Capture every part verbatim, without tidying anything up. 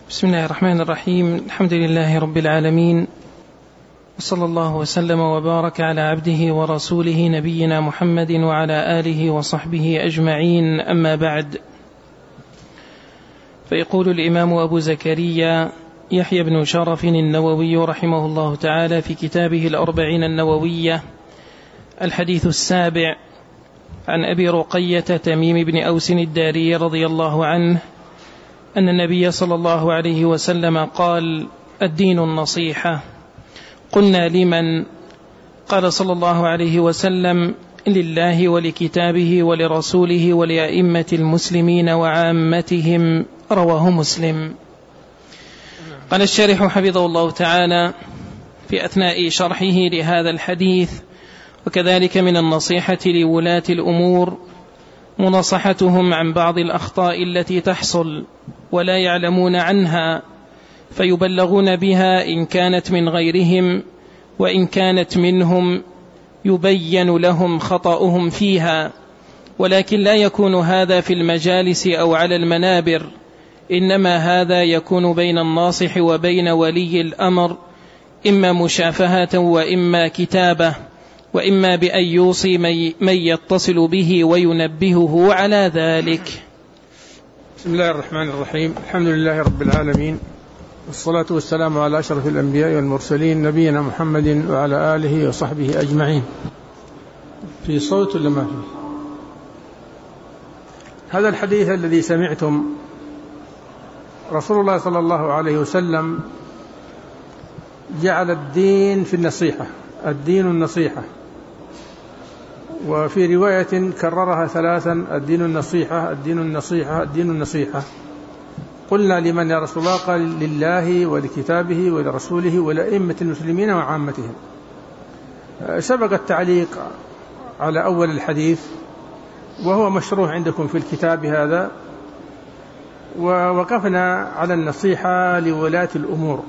بسم الله الرحمن الرحيم. الحمد لله رب العالمين، وصلى الله وسلم وبارك على عبده ورسوله نبينا محمد وعلى آله وصحبه أجمعين، أما بعد. فيقول الإمام أبو زكريا يحيى بن شرف النووي رحمه الله تعالى في كتابه الأربعين النووية: الحديث السابع، عن أبي رقية تميم بن أوس الداري رضي الله عنه أن النبي صلى الله عليه وسلم قال: الدين النصيحة. قلنا: لمن؟ قال صلى الله عليه وسلم: لله ولكتابه ولرسوله ولأئمة المسلمين وعامتهم. رواه مسلم. قال الشارح حفظه الله تعالى في أثناء شرحه لهذا الحديث: وكذلك من النصيحة لولاة الأمور مناصحتهم عن بعض الأخطاء التي تحصل ولا يعلمون عنها، فيبلغون بها إن كانت من غيرهم، وإن كانت منهم يبين لهم خطأهم فيها، ولكن لا يكون هذا في المجالس أو على المنابر، إنما هذا يكون بين الناصح وبين ولي الأمر، إما مشافهة وإما كتابة، وإما بأن يوصي من يتصل به وينبهه على ذلك. بسم الله الرحمن الرحيم. الحمد لله رب العالمين، والصلاة والسلام على أشرف الأنبياء والمرسلين نبينا محمد وعلى آله وصحبه أجمعين. في صوت ولا ما فيه؟ هذا الحديث الذي سمعتم رسول الله صلى الله عليه وسلم جعل الدين في النصيحة، الدين النصيحة، وفي رواية كررها ثلاثا: الدين النصيحة، الدين النصيحة، الدين النصيحة. قلنا: لمن يا رسول الله؟ قال: لله ولكتابه ولرسوله ولأئمة المسلمين وعامتهم. سبق التعليق على أول الحديث، وهو مشروح عندكم في الكتاب هذا، ووقفنا على النصيحة لولاة الأمور،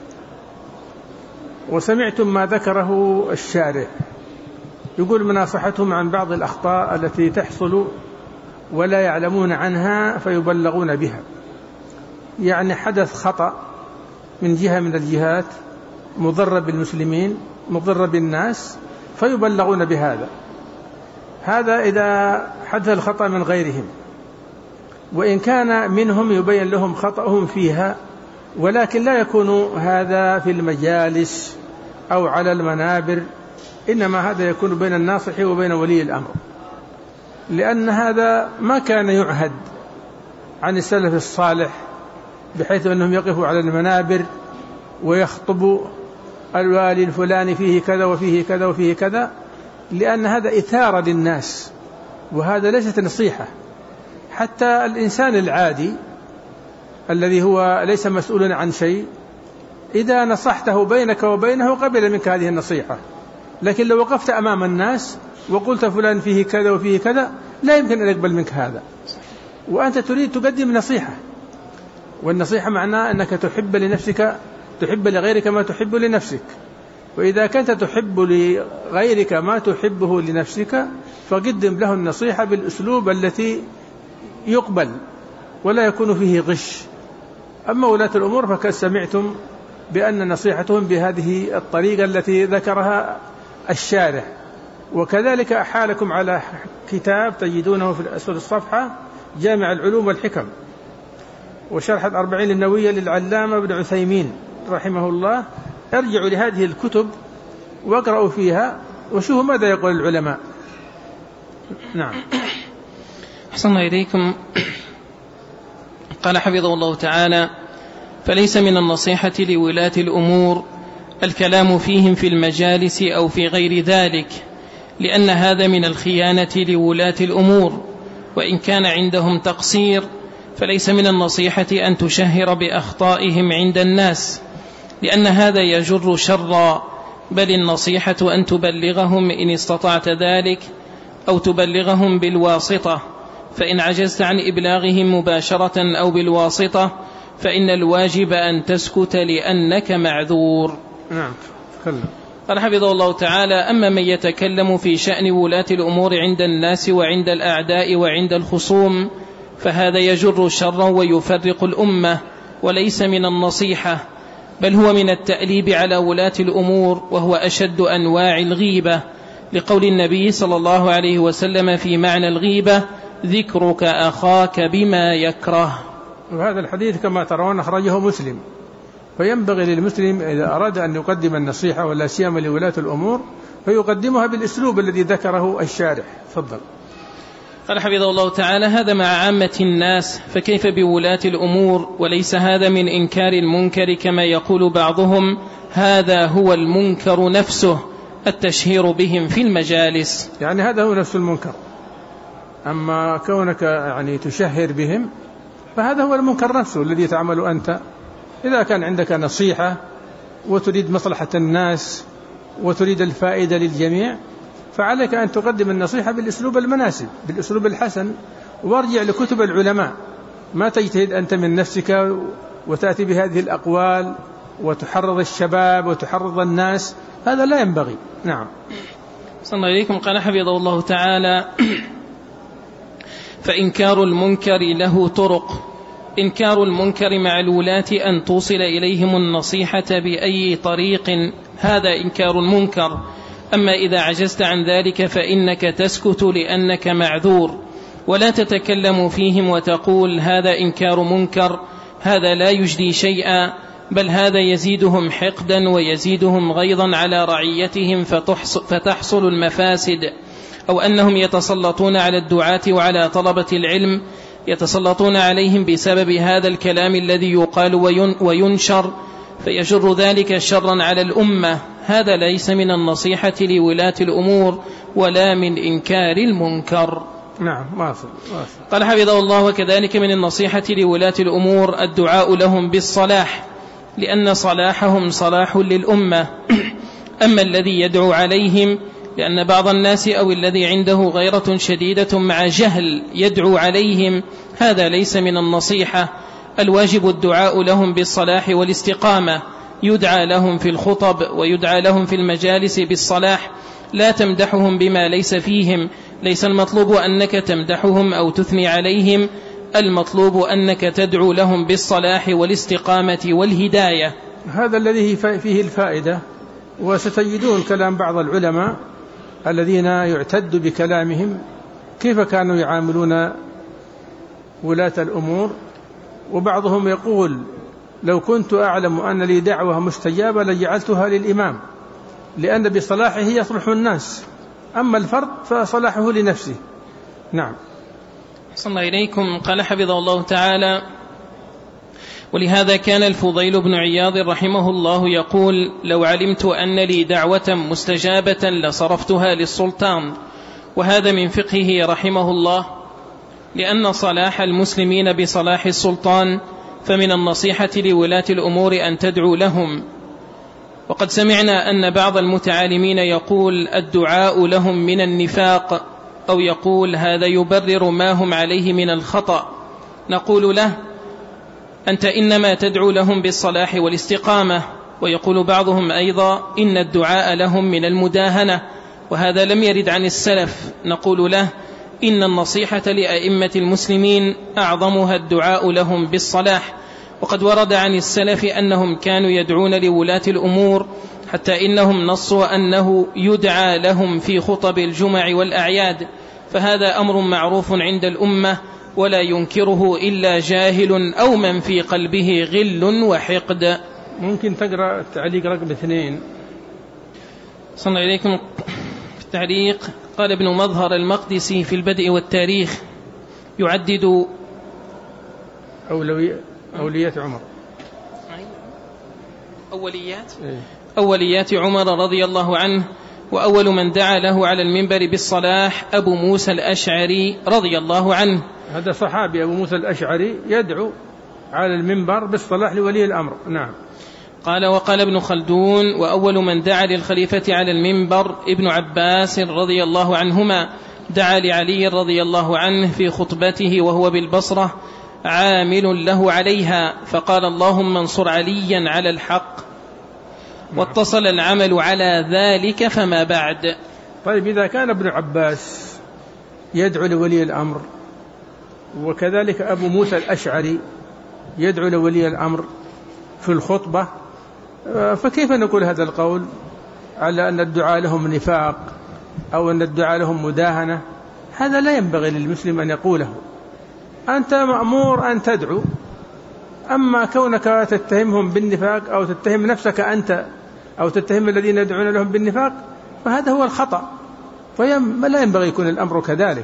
وسمعتم ما ذكره الشارح، يقول: مناصحتهم عن بعض الأخطاء التي تحصل ولا يعلمون عنها فيبلغون بها. يعني حدث خطأ من جهة من الجهات مضر بالمسلمين، مضر بالناس، فيبلغون بهذا. هذا إذا حدث الخطأ من غيرهم، وإن كان منهم يبين لهم خطأهم فيها، ولكن لا يكون هذا في المجالس أو على المنابر، إنما هذا يكون بين الناصح وبين ولي الأمر، لأن هذا ما كان يعهد عن السلف الصالح، بحيث أنهم يقفوا على المنابر ويخطبوا الوالي الفلاني فيه كذا وفيه كذا وفيه كذا، لأن هذا إثارة للناس، وهذا ليست نصيحة. حتى الإنسان العادي الذي هو ليس مسؤولا عن شيء، إذا نصحته بينك وبينه قبل منك هذه النصيحة، لكن لو وقفت أمام الناس وقلت فلان فيه كذا وفيه كذا، لا يمكن أن يقبل منك هذا، وأنت تريد تقدم نصيحة، والنصيحة معناه أنك تحب لنفسك، تحب لغيرك ما تحب لنفسك. وإذا كنت تحب لغيرك ما تحبه لنفسك، فقدم له النصيحة بالأسلوب التي يقبل ولا يكون فيه غش. أما ولاة الأمور فقد سمعتم بأن نصيحتهم بهذه الطريقة التي ذكرها الشارح. وكذلك أحالكم على كتاب تجدونه في أسفل الصفحة: جامع العلوم والحكم، وشرح الأربعين النووية للعلامة ابن عثيمين رحمه الله. ارجعوا لهذه الكتب واقرأوا فيها وشوفوا ماذا يقول العلماء. نعم. أحسن إليكم. قال حفظه الله تعالى: فليس من النصيحة لولاة الأمور الكلام فيهم في المجالس أو في غير ذلك، لأن هذا من الخيانة لولاة الأمور، وإن كان عندهم تقصير فليس من النصيحة أن تشهر بأخطائهم عند الناس، لأن هذا يجر شرا، بل النصيحة أن تبلغهم إن استطعت ذلك، أو تبلغهم بالواسطة، فإن عجزت عن إبلاغهم مباشرة أو بالواسطة فإن الواجب أن تسكت لأنك معذور. نعم. تكلم. قال حفظه الله تعالى: أما من يتكلم في شأن ولاة الأمور عند الناس وعند الأعداء وعند الخصوم، فهذا يجر شرا ويفرق الأمة، وليس من النصيحة، بل هو من التأليب على ولاة الأمور، وهو أشد أنواع الغيبة، لقول النبي صلى الله عليه وسلم في معنى الغيبة: ذكرك أخاك بما يكره. وهذا الحديث كما ترون أخرجه مسلم، فينبغي للمسلم إذا أراد أن يقدم النصيحة ولا سيما لولاة الأمور فيقدمها بالأسلوب الذي ذكره الشارح. تفضل. قال حفظه الله تعالى: هذا مع عامة الناس، فكيف بولاة الأمور؟ وليس هذا من إنكار المنكر كما يقول بعضهم، هذا هو المنكر نفسه، التشهير بهم في المجالس. يعني هذا هو نفس المنكر، أما كونك يعني تشهر بهم فهذا هو المنكر نفسه الذي تعمل أنت. إذا كان عندك نصيحة وتريد مصلحة الناس وتريد الفائدة للجميع فعليك أن تقدم النصيحة بالأسلوب المناسب، بالأسلوب الحسن، وارجع لكتب العلماء، ما تجتهد أنت من نفسك وتأتي بهذه الأقوال وتحرض الشباب وتحرض الناس، هذا لا ينبغي. نعم. صلى الله عليكم. قال حفظه الله تعالى: فإنكار المنكر له طرق. إنكار المنكر مع الولاة أن توصل إليهم النصيحة بأي طريق، هذا إنكار المنكر. أما إذا عجزت عن ذلك فإنك تسكت لأنك معذور، ولا تتكلم فيهم وتقول هذا إنكار منكر، هذا لا يجدي شيئا، بل هذا يزيدهم حقدا ويزيدهم غيظا على رعيتهم فتحصل المفاسد. أو أنهم يتسلطون على الدعاة وعلى طلبة العلم، يتسلطون عليهم بسبب هذا الكلام الذي يقال وينشر، فيجر ذلك شرا على الأمة. هذا ليس من النصيحة لولاة الأمور ولا من إنكار المنكر. نعم. واصل. واصل. قال حفظه الله: وكذلك من النصيحة لولاة الأمور الدعاء لهم بالصلاح، لأن صلاحهم صلاح للأمة. أما الذي يدعو عليهم لأن بعض الناس أو الذي عنده غيرة شديدة مع جهل يدعو عليهم، هذا ليس من النصيحة. الواجب الدعاء لهم بالصلاح والاستقامة، يدعى لهم في الخطب ويدعى لهم في المجالس بالصلاح، لا تمدحهم بما ليس فيهم. ليس المطلوب أنك تمدحهم أو تثني عليهم، المطلوب أنك تدعو لهم بالصلاح والاستقامة والهداية. هذا الذي فيه الفائدة. وستجدون كلام بعض العلماء الذين يعتد بكلامهم كيف كانوا يعاملون ولاة الأمور، وبعضهم يقول: لو كنت أعلم أن لي دعوة مستجابة لجعلتها للإمام، لأن بصلاحه يصلح الناس، أما الفرد فصلاحه لنفسه. نعم. صلى الله إليكم. قال حفظه الله تعالى: ولهذا كان الفضيل بن عياض رحمه الله يقول: لو علمت أن لي دعوة مستجابة لصرفتها للسلطان. وهذا من فقهه رحمه الله، لأن صلاح المسلمين بصلاح السلطان، فمن النصيحة لولاة الأمور أن تدعو لهم. وقد سمعنا أن بعض المتعالمين يقول: الدعاء لهم من النفاق، أو يقول: هذا يبرر ما هم عليه من الخطأ. نقول له: أنت إنما تدعو لهم بالصلاح والاستقامة. ويقول بعضهم أيضا: إن الدعاء لهم من المداهنة، وهذا لم يرد عن السلف. نقول له: إن النصيحة لأئمة المسلمين أعظمها الدعاء لهم بالصلاح، وقد ورد عن السلف أنهم كانوا يدعون لولاة الأمور، حتى إنهم نصوا أنه يدعى لهم في خطب الجمع والأعياد، فهذا أمر معروف عند الأمة ولا ينكره إلا جاهل أو من في قلبه غل وحقد. ممكن تقرأ التعليق رقم اثنين. صلى الله عليكم. في التعليق قال ابن مظهر المقدسي في البدء والتاريخ: يعدد أولوية أوليات عمر أوليات أوليات عمر رضي الله عنه، وأول من دعا له على المنبر بالصلاح أبو موسى الأشعري رضي الله عنه. هذا صحابي أبو موسى الأشعري يدعو على المنبر بالصلاح لولي الأمر. نعم. قال: وقال ابن خلدون: وأول من دعا للخليفة على المنبر ابن عباس رضي الله عنهما، دعا لعلي رضي الله عنه في خطبته وهو بالبصرة عامل له عليها، فقال: اللهم انصر عليا على الحق. واتصل العمل على ذلك فما بعد. طيب، إذا كان ابن عباس يدعو لولي الأمر، وكذلك أبو موسى الأشعري يدعو لولي الأمر في الخطبة، فكيف نقول هذا القول على أن الدعاء لهم نفاق أو أن الدعاء لهم مداهنة؟ هذا لا ينبغي للمسلم أن يقوله. أنت مأمور أن تدعو، أما كونك تتهمهم بالنفاق أو تتهم نفسك أنت أو تتهم الذين يدعون لهم بالنفاق فهذا هو الخطأ، فلا ينبغي يكون الأمر كذلك.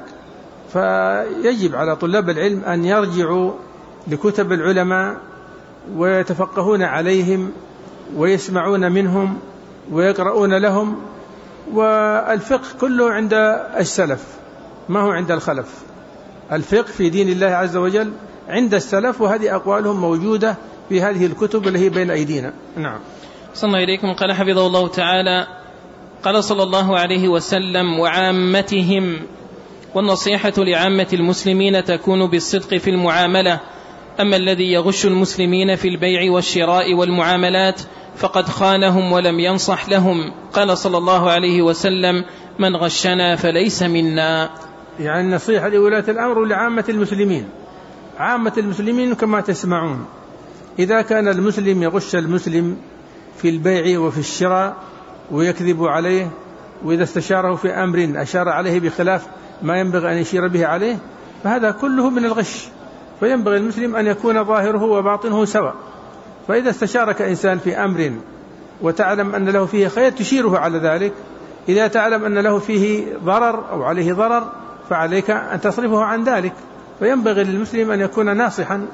فيجب على طلاب العلم أن يرجعوا لكتب العلماء ويتفقهون عليهم ويسمعون منهم ويقرؤون لهم، والفقه كله عند السلف ما هو عند الخلف. الفقه في دين الله عز وجل عند السلف، وهذه أقوالهم موجودة في هذه الكتب اللي هي بين أيدينا. نعم. صلى الله إليكم. قال حفظه الله تعالى: قال صلى الله عليه وسلم: وعامتهم. والنصيحة لعامة المسلمين تكون بالصدق في المعاملة، أما الذي يغش المسلمين في البيع والشراء والمعاملات فقد خانهم ولم ينصح لهم. قال صلى الله عليه وسلم: من غشنا فليس منا. يعني النصيحة لولاة الأمر ولعامة المسلمين. عامة المسلمين كما تسمعون، إذا كان المسلم يغش المسلم في البيع وفي الشراء ويكذب عليه، وإذا استشاره في أمر أشار عليه بخلاف ما ينبغي أن يشير به عليه، فهذا كله من الغش. فينبغي المسلم أن يكون ظاهره وباطنه سواء. فإذا استشارك إنسان في أمر وتعلم أن له فيه خير تشيره على ذلك، إذا تعلم أن له فيه ضرر أو عليه ضرر فعليك أن تصرفه عن ذلك. فينبغي للمسلم أن يكون ناصحا،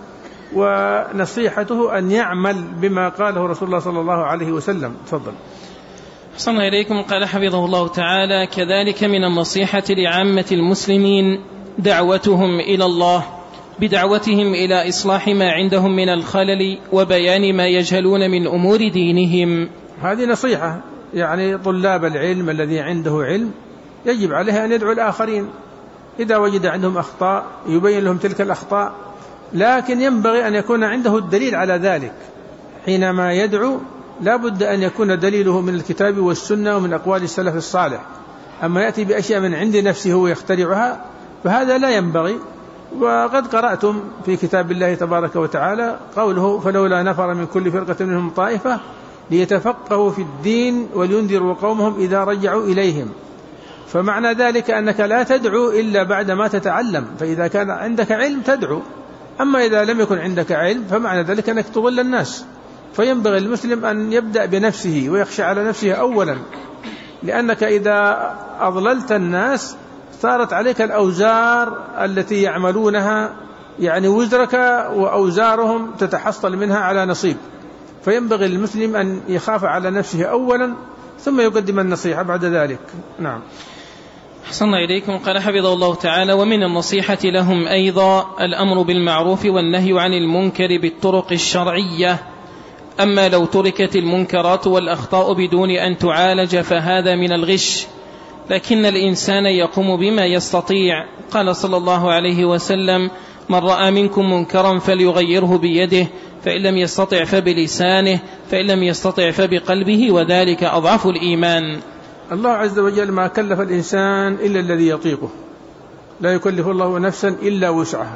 ونصيحته أن يعمل بما قاله رسول الله صلى الله عليه وسلم. تفضل. صلى الله إليكم. قال حفظه الله تعالى: كذلك من النصيحة لعامة المسلمين دعوتهم إلى الله بدعوتهم إلى إصلاح ما عندهم من الخلل وبيان ما يجهلون من أمور دينهم. هذه نصيحة، يعني طلاب العلم الذي عنده علم يجب عليه أن يدعو الآخرين إذا وجد عندهم أخطاء يبين لهم تلك الأخطاء، لكن ينبغي أن يكون عنده الدليل على ذلك. حينما يدعو لا بد أن يكون دليله من الكتاب والسنة ومن أقوال السلف الصالح. أما يأتي بأشياء من عند نفسه ويخترعها فهذا لا ينبغي. وقد قرأتم في كتاب الله تبارك وتعالى قوله: فلولا نفر من كل فرقة منهم طائفة ليتفقهوا في الدين ولينذروا قومهم إذا رجعوا إليهم. فمعنى ذلك أنك لا تدعو إلا بعد ما تتعلم، فإذا كان عندك علم تدعو، أما إذا لم يكن عندك علم فمعنى ذلك أنك تضل الناس. فينبغي المسلم أن يبدأ بنفسه ويخشى على نفسه أولا، لأنك إذا أضللت الناس صارت عليك الأوزار التي يعملونها، يعني وزرك وأوزارهم تتحصل منها على نصيب. فينبغي للمسلم أن يخاف على نفسه أولا ثم يقدم النصيحة بعد ذلك. نعم. أحسن الله إليكم. قال حفظه الله تعالى: ومن النصيحة لهم أيضا الأمر بالمعروف والنهي عن المنكر بالطرق الشرعية. أما لو تركت المنكرات والأخطاء بدون أن تعالج فهذا من الغش، لكن الإنسان يقوم بما يستطيع. قال صلى الله عليه وسلم: من رأى منكم منكرا فليغيره بيده، فإن لم يستطع فبلسانه، فإن لم يستطع فبقلبه، وذلك أضعف الإيمان. الله عز وجل ما كلف الإنسان إلا الذي يطيقه، لا يكلف الله نفسا إلا وسعها.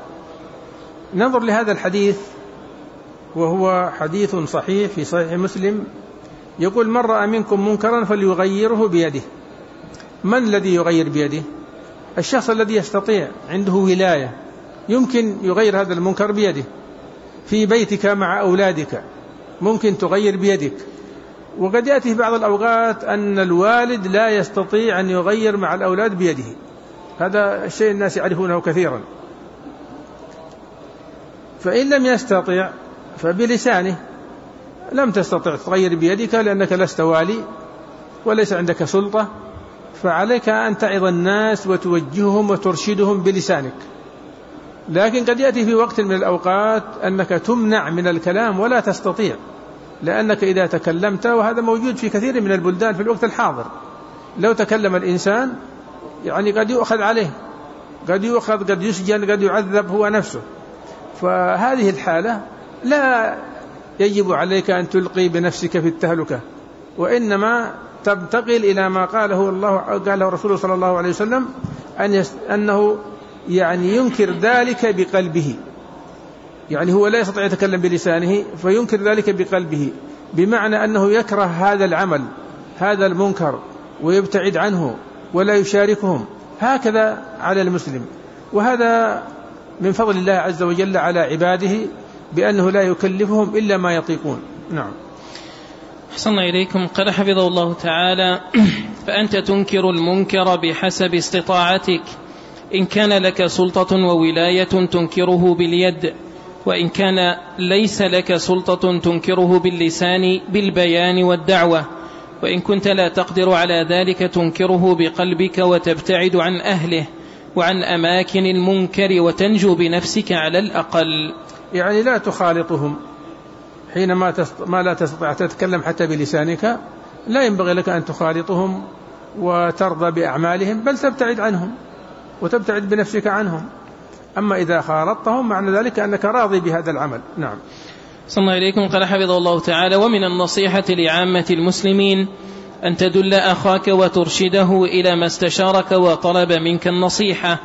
ننظر لهذا الحديث وهو حديث صحيح في صحيح مسلم، يقول: من رأى منكم منكرا فليغيره بيده. من الذي يغير بيده؟ الشخص الذي يستطيع، عنده ولاية، يمكن يغير هذا المنكر بيده. في بيتك مع أولادك ممكن تغير بيدك. وقد يأتي بعض الأوقات أن الوالد لا يستطيع أن يغير مع الأولاد بيده، هذا الشيء الناس يعرفونه كثيرا. فإن لم يستطيع فبلسانه. لم تستطع تغير بيدك لأنك لست والي وليس عندك سلطة، فعليك أن تعظ الناس وتوجههم وترشدهم بلسانك. لكن قد يأتي في وقت من الأوقات أنك تمنع من الكلام ولا تستطيع، لأنك إذا تكلمت، وهذا موجود في كثير من البلدان في الوقت الحاضر، لو تكلم الإنسان يعني قد يؤخذ عليه، قد يؤخذ، قد يسجن، قد يعذب هو نفسه. فهذه الحالة لا يجب عليك أن تلقي بنفسك في التهلكة، وإنما تنتقل إلى ما قاله الله قاله رسوله صلى الله عليه وسلم، أن أنه يعني ينكر ذلك بقلبه. يعني هو لا يستطيع يتكلم بلسانه فينكر ذلك بقلبه، بمعنى أنه يكره هذا العمل هذا المنكر ويبتعد عنه ولا يشاركهم. هكذا على المسلم، وهذا من فضل الله عز وجل على عباده بأنه لا يكلفهم إلا ما يطيقون. نعم. أحسن إليكم. قال حفظه الله تعالى: فأنت تنكر المنكر بحسب استطاعتك، إن كان لك سلطة وولاية تنكره باليد، وإن كان ليس لك سلطة تنكره باللسان بالبيان والدعوة، وإن كنت لا تقدر على ذلك تنكره بقلبك وتبتعد عن أهله وعن أماكن المنكر وتنجو بنفسك على الأقل. يعني لا تخالطهم حينما ما لا تستطيع تتكلم حتى بلسانك، لا ينبغي لك أن تخالطهم وترضى بأعمالهم، بل تبتعد عنهم وتبتعد بنفسك عنهم. أما إذا خالطتهم معنى ذلك أنك راضي بهذا العمل. نعم. صلى الله عليكم. قال حفظه الله تعالى: ومن النصيحة لعامة المسلمين أن تدل أخاك وترشده إلى ما استشارك وطلب منك النصيحة،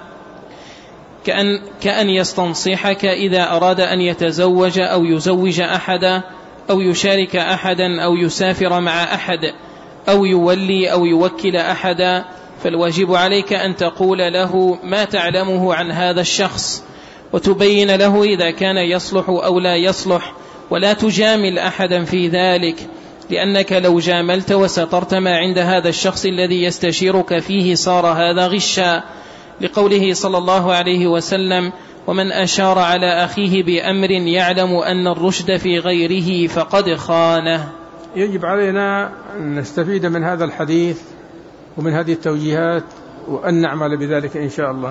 كأن, كأن يستنصحك إذا أراد أن يتزوج أو يزوج أحدا أو يشارك أحدا أو يسافر مع أحد أو يولي أو يوكل أحدا، فالواجب عليك أن تقول له ما تعلمه عن هذا الشخص وتبين له إذا كان يصلح أو لا يصلح، ولا تجامل أحدا في ذلك، لأنك لو جاملت وسترت ما عند هذا الشخص الذي يستشيرك فيه صار هذا غشا، لقوله صلى الله عليه وسلم: ومن أشار على أخيه بأمر يعلم أن الرشد في غيره فقد خانه. يجب علينا أن نستفيد من هذا الحديث ومن هذه التوجيهات وأن نعمل بذلك إن شاء الله.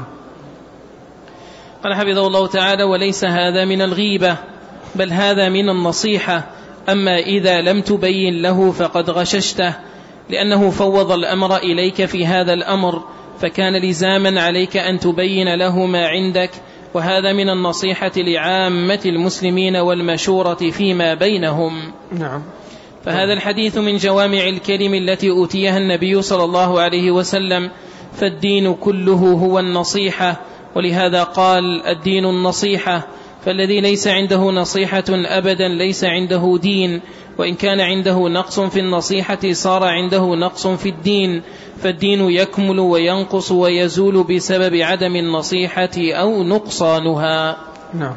قال حفظه الله تعالى: وليس هذا من الغيبة، بل هذا من النصيحة، أما إذا لم تبين له فقد غششته، لأنه فوض الأمر إليك في هذا الأمر، فكان لزاما عليك أن تبين له ما عندك، وهذا من النصيحة لعامة المسلمين والمشورة فيما بينهم. نعم. فهذا الحديث من جوامع الكلم التي أوتيها النبي صلى الله عليه وسلم، فالدين كله هو النصيحة، ولهذا قال: الدين النصيحة، فالذي ليس عنده نصيحة أبدا ليس عنده دين، وإن كان عنده نقص في النصيحة صار عنده نقص في الدين، فالدين يكمل وينقص ويزول بسبب عدم النصيحة أو نقصانها. نعم.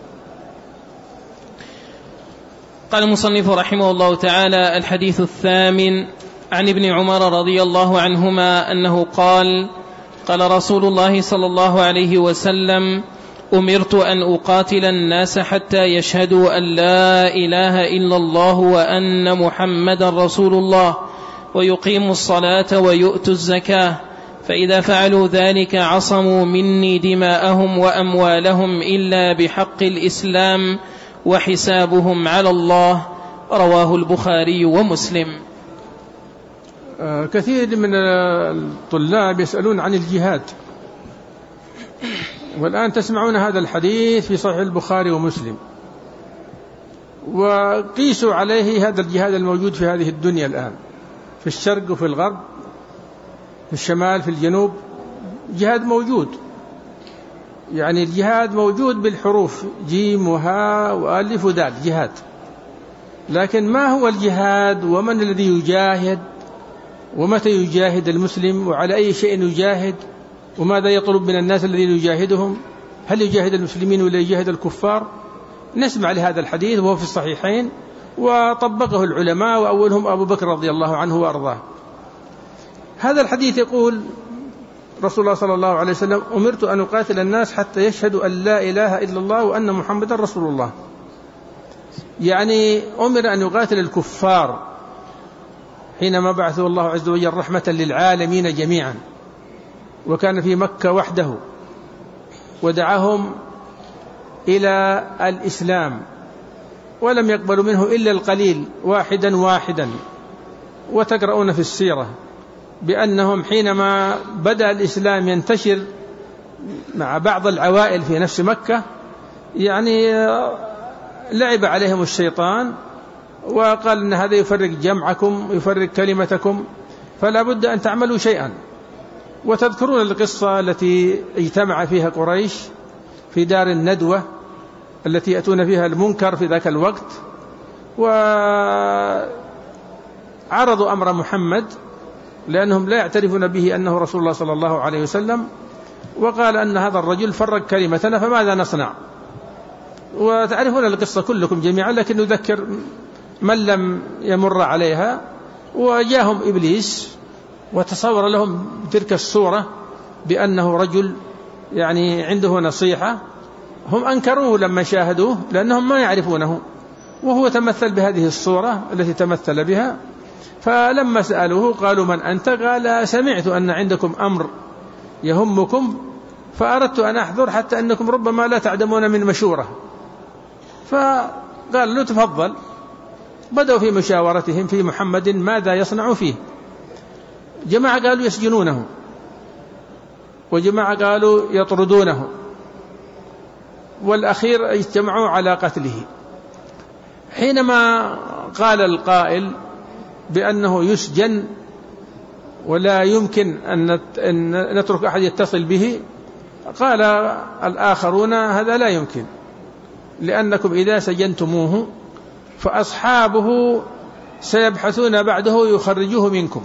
قال المصنف رحمه الله تعالى: الحديث الثامن عن ابن عمر رضي الله عنهما أنه قال: قال رسول الله صلى الله عليه وسلم: أمرت أن أقاتل الناس حتى يشهدوا أن لا إله إلا الله وأن محمد رسول الله ويقيموا الصلاة ويؤتوا الزكاة، فإذا فعلوا ذلك عصموا مني دماءهم وأموالهم إلا بحق الإسلام وحسابهم على الله. رواه البخاري ومسلم. كثير من الطلاب يسألون عن الجهاد، والآن تسمعون هذا الحديث في صحيح البخاري ومسلم، وقيسوا عليه هذا الجهاد الموجود في هذه الدنيا الآن، في الشرق وفي الغرب، في الشمال في الجنوب، جهاد موجود. يعني الجهاد موجود بالحروف جيم وهاء وألف ودال، جهاد. لكن ما هو الجهاد ومن الذي يجاهد ومتى يجاهد المسلم وعلى أي شيء يجاهد وماذا يطلب من الناس الذين يجاهدهم؟ هل يجاهد المسلمين ولا يجاهد الكفار؟ نسمع لهذا الحديث وهو في الصحيحين وطبقه العلماء وأولهم أبو بكر رضي الله عنه وأرضاه. هذا الحديث يقول رسول الله صلى الله عليه وسلم: أمرت أن أقاتل الناس حتى يشهدوا أن لا إله إلا الله وأن محمدا رسول الله. يعني أمر أن يقاتل الكفار حينما بعثه الله عز وجل رحمة للعالمين جميعا، وكان في مكة وحده ودعاهم إلى الإسلام، ولم يقبلوا منه إلا القليل واحدا واحدا. وتقرؤون في السيرة بأنهم حينما بدأ الإسلام ينتشر مع بعض العوائل في نفس مكة، يعني لعب عليهم الشيطان وقال إن هذا يفرق جمعكم يفرق كلمتكم، فلا بد أن تعملوا شيئا. وتذكرون القصة التي اجتمع فيها قريش في دار الندوة التي يأتون فيها المنكر في ذاك الوقت، وعرضوا أمر محمد لأنهم لا يعترفون به أنه رسول الله صلى الله عليه وسلم، وقال أن هذا الرجل فرق كلمتنا فماذا نصنع. وتعرفون القصة كلكم جميعا، لكن نذكر من لم يمر عليها. وجاءهم إبليس وتصور لهم تلك الصورة بأنه رجل يعني عنده نصيحة، هم أنكروه لما شاهدوه لأنهم ما يعرفونه، وهو تمثل بهذه الصورة التي تمثل بها. فلما سألوه قالوا من أنت؟ قال سمعت أن عندكم أمر يهمكم فأردت أن أحضر حتى أنكم ربما لا تعدمون من مشورة. فقال له تفضل. بدأوا في مشاورتهم في محمد ماذا يصنع فيه. جماعة قالوا يسجنونه، وجماعة قالوا يطردونه، والأخير اجتمعوا على قتله. حينما قال القائل بأنه يسجن ولا يمكن أن نترك أحد يتصل به، قال الآخرون هذا لا يمكن، لأنكم إذا سجنتموه فأصحابه سيبحثون بعده يخرجوه منكم.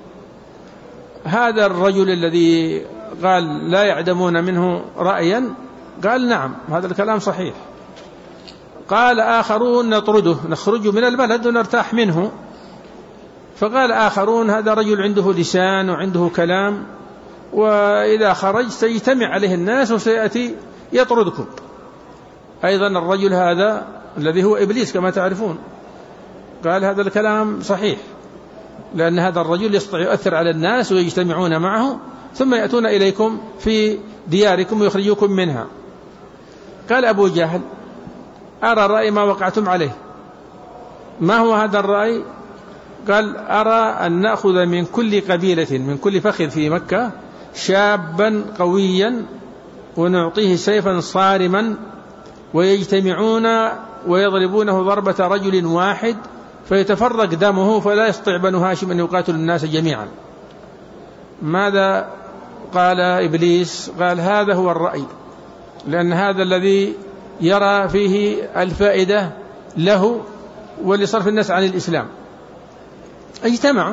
هذا الرجل الذي قال لا يعدمون منه رأيا قال نعم هذا الكلام صحيح. قال آخرون نطرده نخرج من البلد ونرتاح منه. فقال آخرون هذا رجل عنده لسان وعنده كلام، وإذا خرج سيجتمع عليه الناس وسيأتي يطردكم. أيضا الرجل هذا الذي هو إبليس كما تعرفون قال هذا الكلام صحيح، لأن هذا الرجل يستطيع يؤثر على الناس ويجتمعون معه ثم يأتون إليكم في دياركم ويخرجوكم منها. قال أبو جهل أرى الرأي ما وقعتم عليه. ما هو هذا الرأي؟ قال أرى أن نأخذ من كل قبيلة من كل فخذ في مكة شابا قويا ونعطيه سيفا صارما ويجتمعون ويضربونه ضربة رجل واحد فيتفرق دمه فلا يستطيع بنو هاشم أن يقاتل الناس جميعا. ماذا قال إبليس؟ قال هذا هو الرأي، لأن هذا الذي يرى فيه الفائدة له ولصرف الناس عن الإسلام. اجتمعوا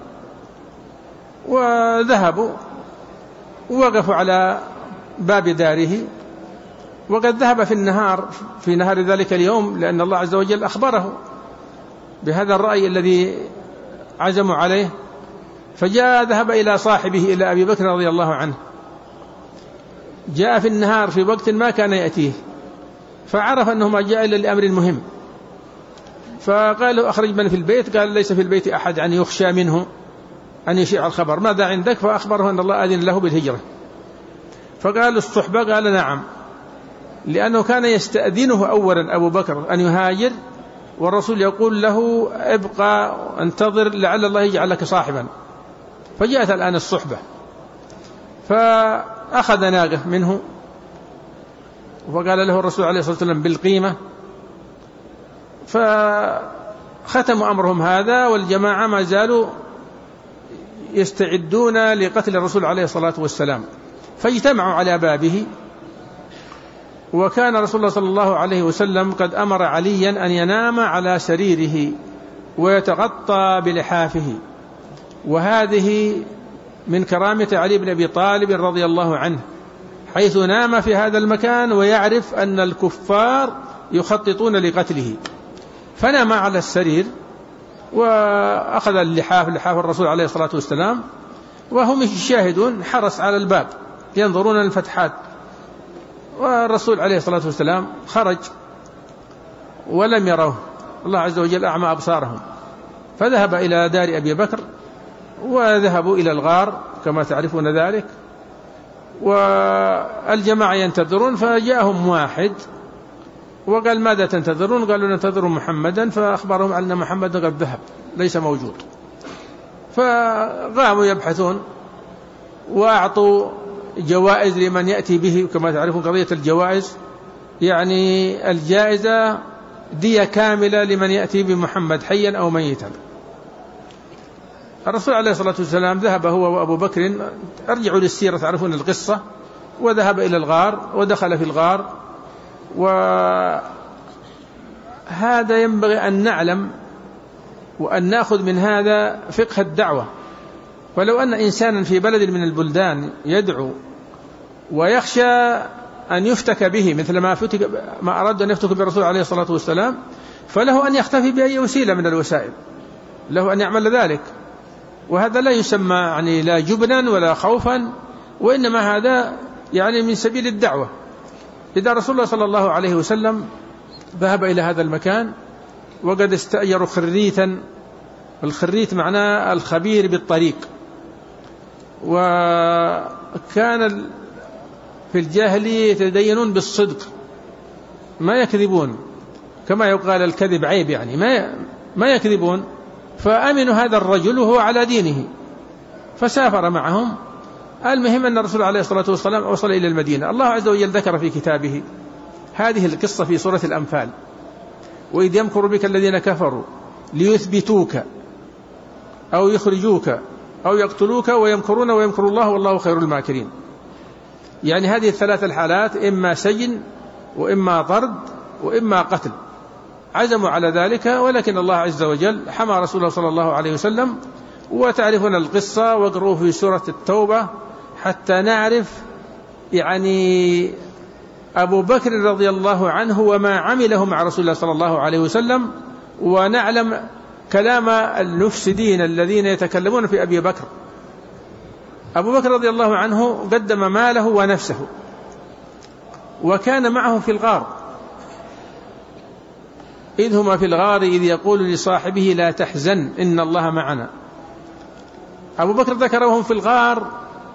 وذهبوا ووقفوا على باب داره، وقد ذهب في النهار في نهار ذلك اليوم، لأن الله عز وجل أخبره بهذا الرأي الذي عزموا عليه. فجاء ذهب إلى صاحبه إلى أبي بكر رضي الله عنه. جاء في النهار في وقت ما كان يأتيه، فعرف أنه ما جاء إلا لأمر مهم، فقال له أخرج من في البيت. قال ليس في البيت أحد أن يخشى منه أن يشيع الخبر. ماذا عندك؟ فأخبره أن الله أذن له بالهجرة. فقال الصحبة. قال نعم، لأنه كان يستأذنه أولا أبو بكر أن يهاجر، والرسول يقول له ابقى انتظر لعل الله يجعل لك صاحبا. فجاءت الآن الصحبة، فأخذ ناقة منه وقال له الرسول عليه الصلاة والسلام بالقيمة. فختموا أمرهم هذا، والجماعة ما زالوا يستعدون لقتل الرسول عليه الصلاة والسلام. فاجتمعوا على بابه، وكان رسول الله صلى الله عليه وسلم قد أمر عليا أن ينام على سريره ويتغطى بلحافه، وهذه من كرامة علي بن أبي طالب رضي الله عنه، حيث نام في هذا المكان ويعرف أن الكفار يخططون لقتله. فنام على السرير وأخذ اللحاف لحاف الرسول عليه الصلاة والسلام، وهم يشاهدون حرس على الباب ينظرون الفتحات. والرسول عليه الصلاة والسلام خرج ولم يروه، الله عز وجل أعمى أبصارهم. فذهب إلى دار أبي بكر وذهبوا إلى الغار كما تعرفون ذلك، والجماعة ينتظرون. فجاءهم واحد وقال ماذا تنتظرون؟ قالوا ننتظر محمدا. فأخبرهم أن محمدا قد ذهب ليس موجود. فقاموا يبحثون وأعطوا جوائز لمن يأتي به. كما تعرفون قضية الجوائز، يعني الجائزة دية كاملة لمن يأتي بمحمد حيا أو ميتا. الرسول عليه الصلاة والسلام ذهب هو وأبو بكر، ارجعوا للسيرة تعرفون القصة، وذهب إلى الغار ودخل في الغار وهذا ينبغي أن نعلم وأن نأخذ من هذا فقه الدعوة. ولو أن إنسانا في بلد من البلدان يدعو ويخشى أن يفتك به مثل ما فتك ما أراد أن يفتك بالرسول عليه الصلاة والسلام، فله أن يختفي بأي وسيلة من الوسائل، له أن يعمل ذلك، وهذا لا يسمى يعني لا جبنا ولا خوفا، وإنما هذا يعني من سبيل الدعوة. إذا رسول الله صلى الله عليه وسلم ذهب إلى هذا المكان وقد استأجروا خريتا، الخريت معناه الخبير بالطريق، وكان في الجاهلية يتدينون بالصدق ما يكذبون، كما يقال الكذب عيب، يعني ما ما يكذبون. فأمنوا هذا الرجل وهو على دينه فسافر معهم. المهم أن الرسول عليه الصلاة والسلام وصل إلى المدينة. الله عز وجل ذكر في كتابه هذه القصة في سورة الأنفال: وإذ يمكر بك الذين كفروا ليثبتوك أو يخرجوك أو يقتلوك ويمكرون ويمكر الله والله خير الماكرين. يعني هذه الثلاث الحالات إما سجن وإما طرد وإما قتل، عزموا على ذلك، ولكن الله عز وجل حمى رسوله صلى الله عليه وسلم. وتعرفون القصة واقرؤوا في سورة التوبة حتى نعرف يعني أبو بكر رضي الله عنه وما عمله مع رسول الله صلى الله عليه وسلم، ونعلم كلام المفسدين الذين يتكلمون في أبي بكر. أبو بكر رضي الله عنه قدم ماله ونفسه، وكان معه في الغار، إذ هما في الغار إذ يقول لصاحبه لا تحزن إن الله معنا. أبو بكر ذكر وهم في الغار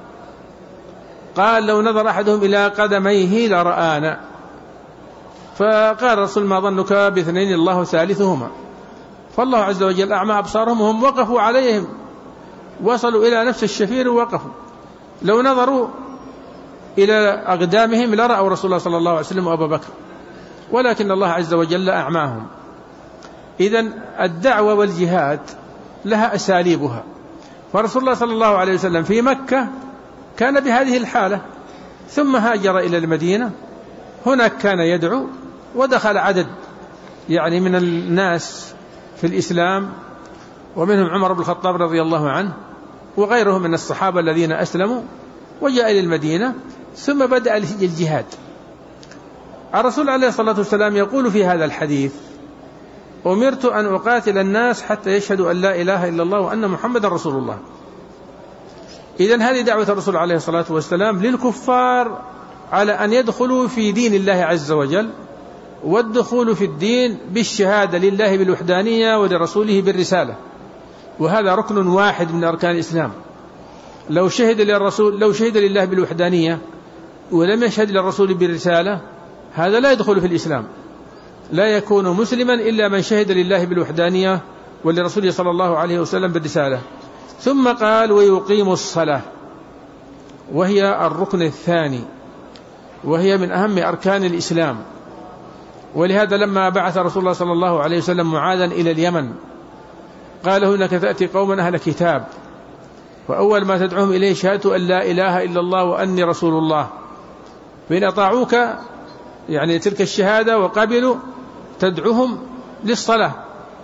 قال لو نظر أحدهم إلى قدميه لرآنا، فقال الرسول ما ظنك باثنين الله ثالثهما. فالله عز وجل أعمى أبصارهم وهم وقفوا عليهم، وصلوا إلى نفس الشفير ووقفوا، لو نظروا إلى أقدامهم لرأوا رسول الله صلى الله عليه وسلم وأبا بكر، ولكن الله عز وجل أعماهم. إذن الدعوة والجهاد لها أساليبها. فرسول الله صلى الله عليه وسلم في مكة كان بهذه الحالة، ثم هاجر إلى المدينة، هناك كان يدعو، ودخل عدد يعني من الناس في الإسلام، ومنهم عمر بن الخطاب رضي الله عنه وغيره من الصحابة الذين أسلموا، وجاء إلى المدينة، ثم بدأ الجهاد. الرسول عليه الصلاة والسلام يقول في هذا الحديث: أمرت أن أقاتل الناس حتى يشهدوا أن لا إله إلا الله وأن محمد رسول الله. إذن هذه دعوة الرسول عليه الصلاة والسلام للكفار على أن يدخلوا في دين الله عز وجل، والدخول في الدين بالشهادة لله بالوحدانية ولرسوله بالرسالة، وهذا ركن واحد من أركان الإسلام. لو شهد للرسول لو شهد لله بالوحدانية ولم يشهد للرسول بالرسالة، هذا لا يدخل في الإسلام، لا يكون مسلما إلا من شهد لله بالوحدانية ولرسوله صلى الله عليه وسلم بالرسالة. ثم قال: ويقيم الصلاة، وهي الركن الثاني، وهي من أهم أركان الإسلام. ولهذا لما بعث رسول الله صلى الله عليه وسلم معاذا إلى اليمن قال: هناك تأتي قوما أهل كتاب، وأول ما تدعوهم إليه شهادة أن لا إله إلا الله وأني رسول الله، فإن أطاعوك يعني تلك الشهادة وقبلوا تدعوهم للصلاة،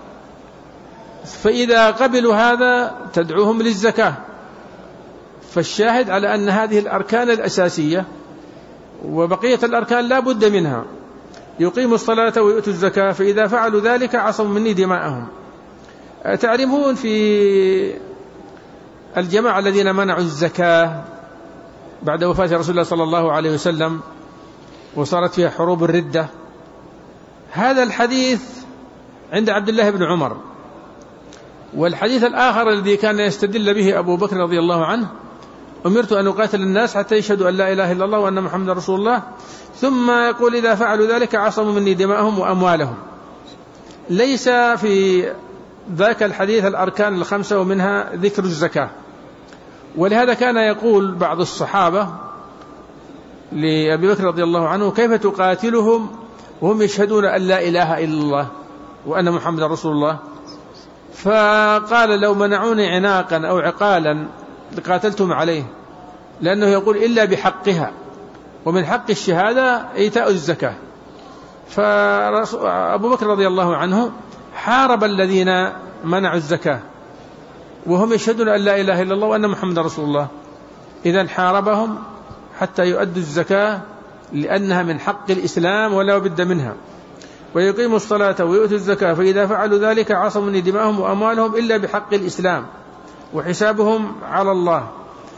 فإذا قبلوا هذا تدعوهم للزكاة. فالشاهد على أن هذه الأركان الأساسية، وبقية الأركان لا بد منها. يقيموا الصلاة ويؤتوا الزكاة، فإذا فعلوا ذلك عصموا مني دماءهم. تعرفون في الجماعة الذين منعوا الزكاة بعد وفاة رسول الله صلى الله عليه وسلم وصارت فيها حروب الردة، هذا الحديث عند عبد الله بن عمر. والحديث الآخر الذي كان يستدل به أبو بكر رضي الله عنه: أمرت أن أقاتل الناس حتى يشهدوا أن لا إله إلا الله وأن محمد رسول الله، ثم يقول إذا فعلوا ذلك عصموا مني دماءهم وأموالهم. ليس في ذاك الحديث الأركان الخمسة ومنها ذكر الزكاة. ولهذا كان يقول بعض الصحابة لأبي بكر رضي الله عنه: كيف تقاتلهم وهم يشهدون أن لا إله إلا الله وأن محمد رسول الله؟ فقال: لو منعوني عناقا أو عقالا لقاتلتم عليه، لأنه يقول إلا بحقها، ومن حق الشهادة إيتاء الزكاة. فأبو بكر رضي الله عنه حارب الذين منعوا الزكاة وهم يشهدون أن لا إله إلا الله وأن محمد رسول الله، إذن حاربهم حتى يؤدوا الزكاة لأنها من حق الإسلام ولا بد منها، ويقيموا الصلاة ويؤتوا الزكاة، فإذا فعلوا ذلك عصموا دماءهم وأموالهم إلا بحق الإسلام وحسابهم على الله.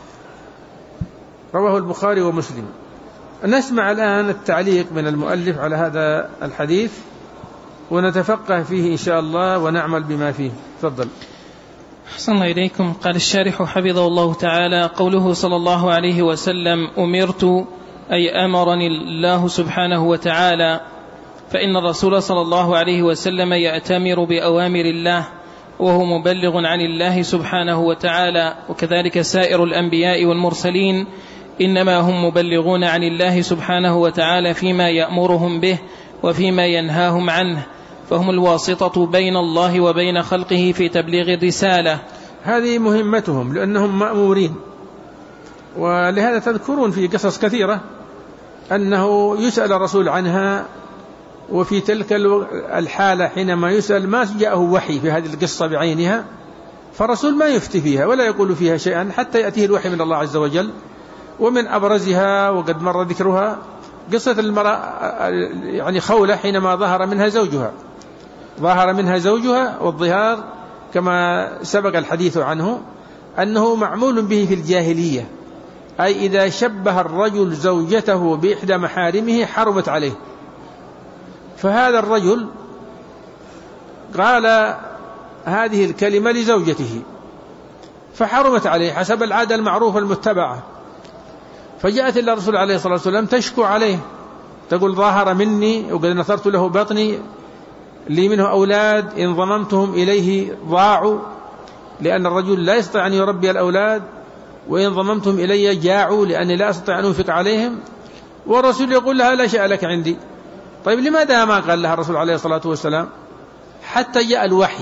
رواه البخاري ومسلم. نسمع الآن التعليق من المؤلف على هذا الحديث ونتفقه فيه إن شاء الله ونعمل بما فيه. تفضل. أحسن الله إليكم. قال الشارح حفظه الله تعالى: قوله صلى الله عليه وسلم أمرت أي أمرني الله سبحانه وتعالى، فإن الرسول صلى الله عليه وسلم يأتمر بأوامر الله وهو مبلغ عن الله سبحانه وتعالى، وكذلك سائر الأنبياء والمرسلين إنما هم مبلغون عن الله سبحانه وتعالى فيما يأمرهم به وفيما ينهاهم عنه، فهم الواسطة بين الله وبين خلقه في تبليغ الرسالة. هذه مهمتهم لأنهم مأمورين، ولهذا تذكرون في قصص كثيرة أنه يسأل الرسول عنها، وفي تلك الحالة حينما يسأل ما جاءه وحي في هذه القصة بعينها، فالرسول ما يفتي فيها ولا يقول فيها شيئا حتى يأتيه الوحي من الله عز وجل. ومن أبرزها وقد مر ذكرها قصة المرأة يعني خولة حينما ظهر منها زوجها ظهر منها زوجها والظهار كما سبق الحديث عنه أنه معمول به في الجاهلية، أي إذا شبه الرجل زوجته بإحدى محارمه حرمت عليه. فهذا الرجل قال هذه الكلمة لزوجته فحرمت عليه حسب العادة المعروفة المتبعة، فجاءت إلى الرسول عليه الصلاة والسلام تشكو عليه، تقول ظاهر مني وقد نثرت له بطني، لي منه أولاد إن ضممتهم إليه ضاعوا، لأن الرجل لا يستطيع أن يربي الأولاد، وإن ضممتهم إلي جاعوا لأني لا أستطيع أن أنفق عليهم. والرسول يقول لها لا شيء لك عندي. طيب لماذا ما قال لها الرسول عليه الصلاة والسلام؟ حتى جاء الوحي.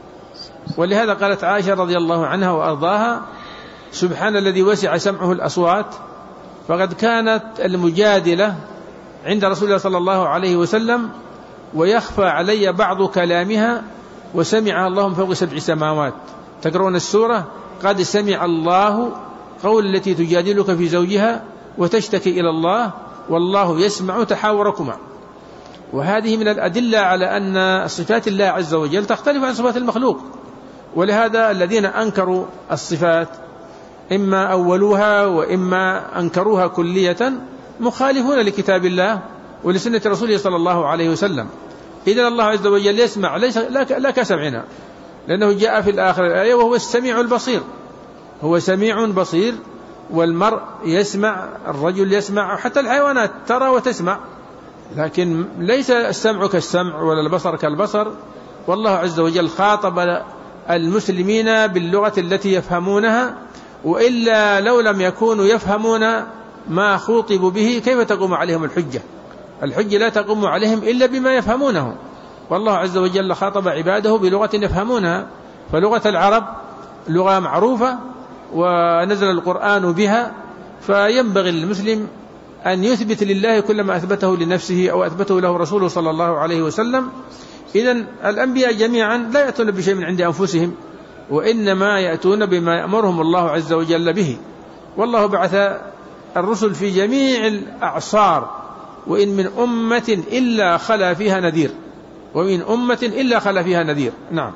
ولهذا قالت عائشة رضي الله عنها وأرضاها: سبحان الذي وسع سمعه الأصوات. فقد كانت المجادلة عند رسول الله صلى الله عليه وسلم ويخفى علي بعض كلامها وسمعها الله من فوق سبع سماوات. تقرؤون السورة: قد سمع الله قول التي تجادلك في زوجها وتشتكي إلى الله والله يسمع تحاوركما. وهذه من الأدلة على أن صفات الله عز وجل تختلف عن صفات المخلوق. ولهذا الذين أنكروا الصفات إما أولوها وإما أنكروها كلية مخالفون لكتاب الله ولسنة رسوله صلى الله عليه وسلم. إذن الله عز وجل يسمع ليس لا كسمعنا، لأنه جاء في الآخر الآية وهو السميع البصير، هو سميع بصير. والمرء يسمع، الرجل يسمع، حتى الحيوانات ترى وتسمع، لكن ليس السمع كالسمع ولا البصر كالبصر. والله عز وجل خاطب المسلمين باللغة التي يفهمونها، وإلا لو لم يكونوا يفهمون ما خوطبوا به كيف تقوم عليهم الحجة؟ الحجة لا تقوم عليهم إلا بما يفهمونه. والله عز وجل خاطب عباده بلغة يفهمونها، فلغة العرب لغة معروفة ونزل القرآن بها، فينبغي للمسلم أن يثبت لله كل ما أثبته لنفسه أو أثبته له رسوله صلى الله عليه وسلم. إذن الأنبياء جميعا لا يأتون بشيء من عند أنفسهم، وإنما يأتون بما يأمرهم الله عز وجل به. والله بعث الرسل في جميع الأعصار، وإن من أمة إلا خلا فيها نذير، ومن أمة إلا خلا فيها نذير. نعم.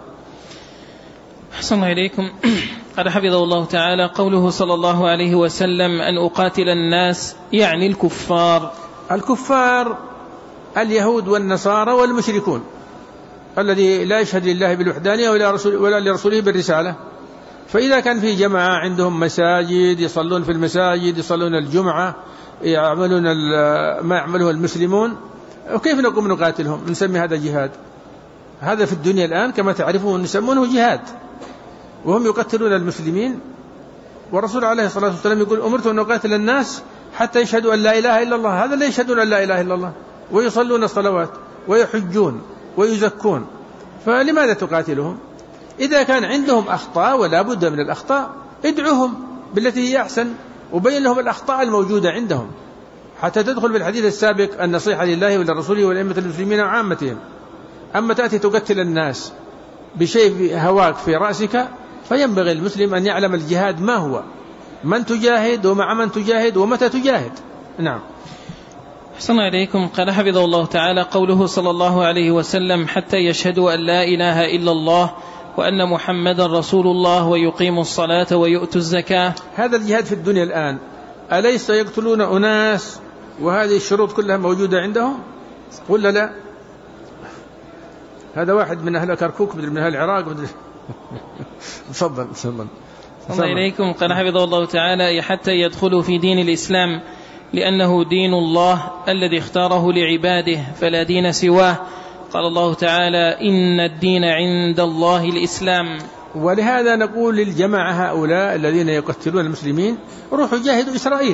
أحسن الله إليكم. قال حفظه الله تعالى: قوله صلى الله عليه وسلم أن أقاتل الناس يعني الكفار. الكفار اليهود والنصارى والمشركون الذي لا يشهد لله بالوحدانية ولا, رسول ولا لرسوله بالرسالة. فإذا كان في جماعة عندهم مساجد يصلون في المساجد، يصلون الجمعة، يعملون ما يعمله المسلمون، وكيف نقوم نقاتلهم؟ نسمي هذا جهاد. هذا في الدنيا الآن كما تعرفون نسمونه جهاد، وهم يقتلون المسلمين. والرسول عليه الصلاة والسلام يقول: أمرت أن أقاتل الناس حتى يشهدوا أن لا إله إلا الله. هذا لا يشهدون أن لا إله إلا الله ويصلون الصلوات ويحجون ويزكون، فلماذا تقاتلهم؟ إذا كان عندهم أخطاء ولا بد من الأخطاء ادعوهم بالتي هي أحسن وبين لهم الأخطاء الموجودة عندهم حتى تدخل بالحديث السابق النصيحة لله ولرسوله والأئمة المسلمين وعامتهم. أما تأتي تقتل الناس بشيء هواك في رأسك، فينبغي المسلم أن يعلم الجهاد ما هو، من تجاهد ومع من تجاهد ومتى تجاهد. نعم. أحسن إليكم. قال حفظه الله تعالى: قوله صلى الله عليه وسلم: حتى يشهدوا أن لا إله إلا الله وأن محمد رسول الله ويقيموا الصلاة ويؤتوا الزكاة. هذا الجهاد في الدنيا الآن، أليس يقتلون أناس وهذه الشروط كلها موجودة عندهم ولا لا؟ هذا واحد من أهل كركوك من أهل العراق. تفضل. تفضل إليكم. قال حفظه الله تعالى: حتى يدخلوا في دين الإسلام لأنه دين الله الذي اختاره لعباده فلا دين سواه. قال الله تعالى: إن الدين عند الله الإسلام. ولهذا نقول للجماعة هؤلاء الذين يقتلون المسلمين: روحوا جاهدوا إسرائيل،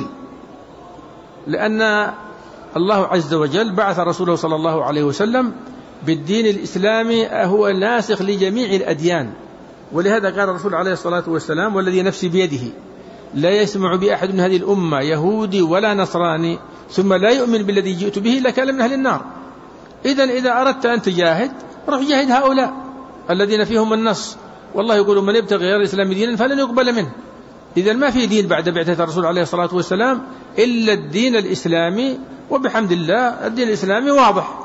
لأن الله عز وجل بعث رسوله صلى الله عليه وسلم بالدين الإسلامي، هو ناسخ لجميع الأديان. ولهذا قال الرسول عليه الصلاة والسلام: والذي نفسي بيده لا يسمع بأحد من هذه الأمة يهودي ولا نصراني ثم لا يؤمن بالذي جئت به إلا كان من أهل النار. إذن إذا أردت أن تجاهد روح جاهد هؤلاء الذين فيهم النص، والله يقول: من يبتغي غير الإسلام دينا فلن يقبل منه. إذن ما في دين بعد بعثة الرسول عليه الصلاة والسلام إلا الدين الإسلامي، وبحمد الله الدين الإسلامي واضح.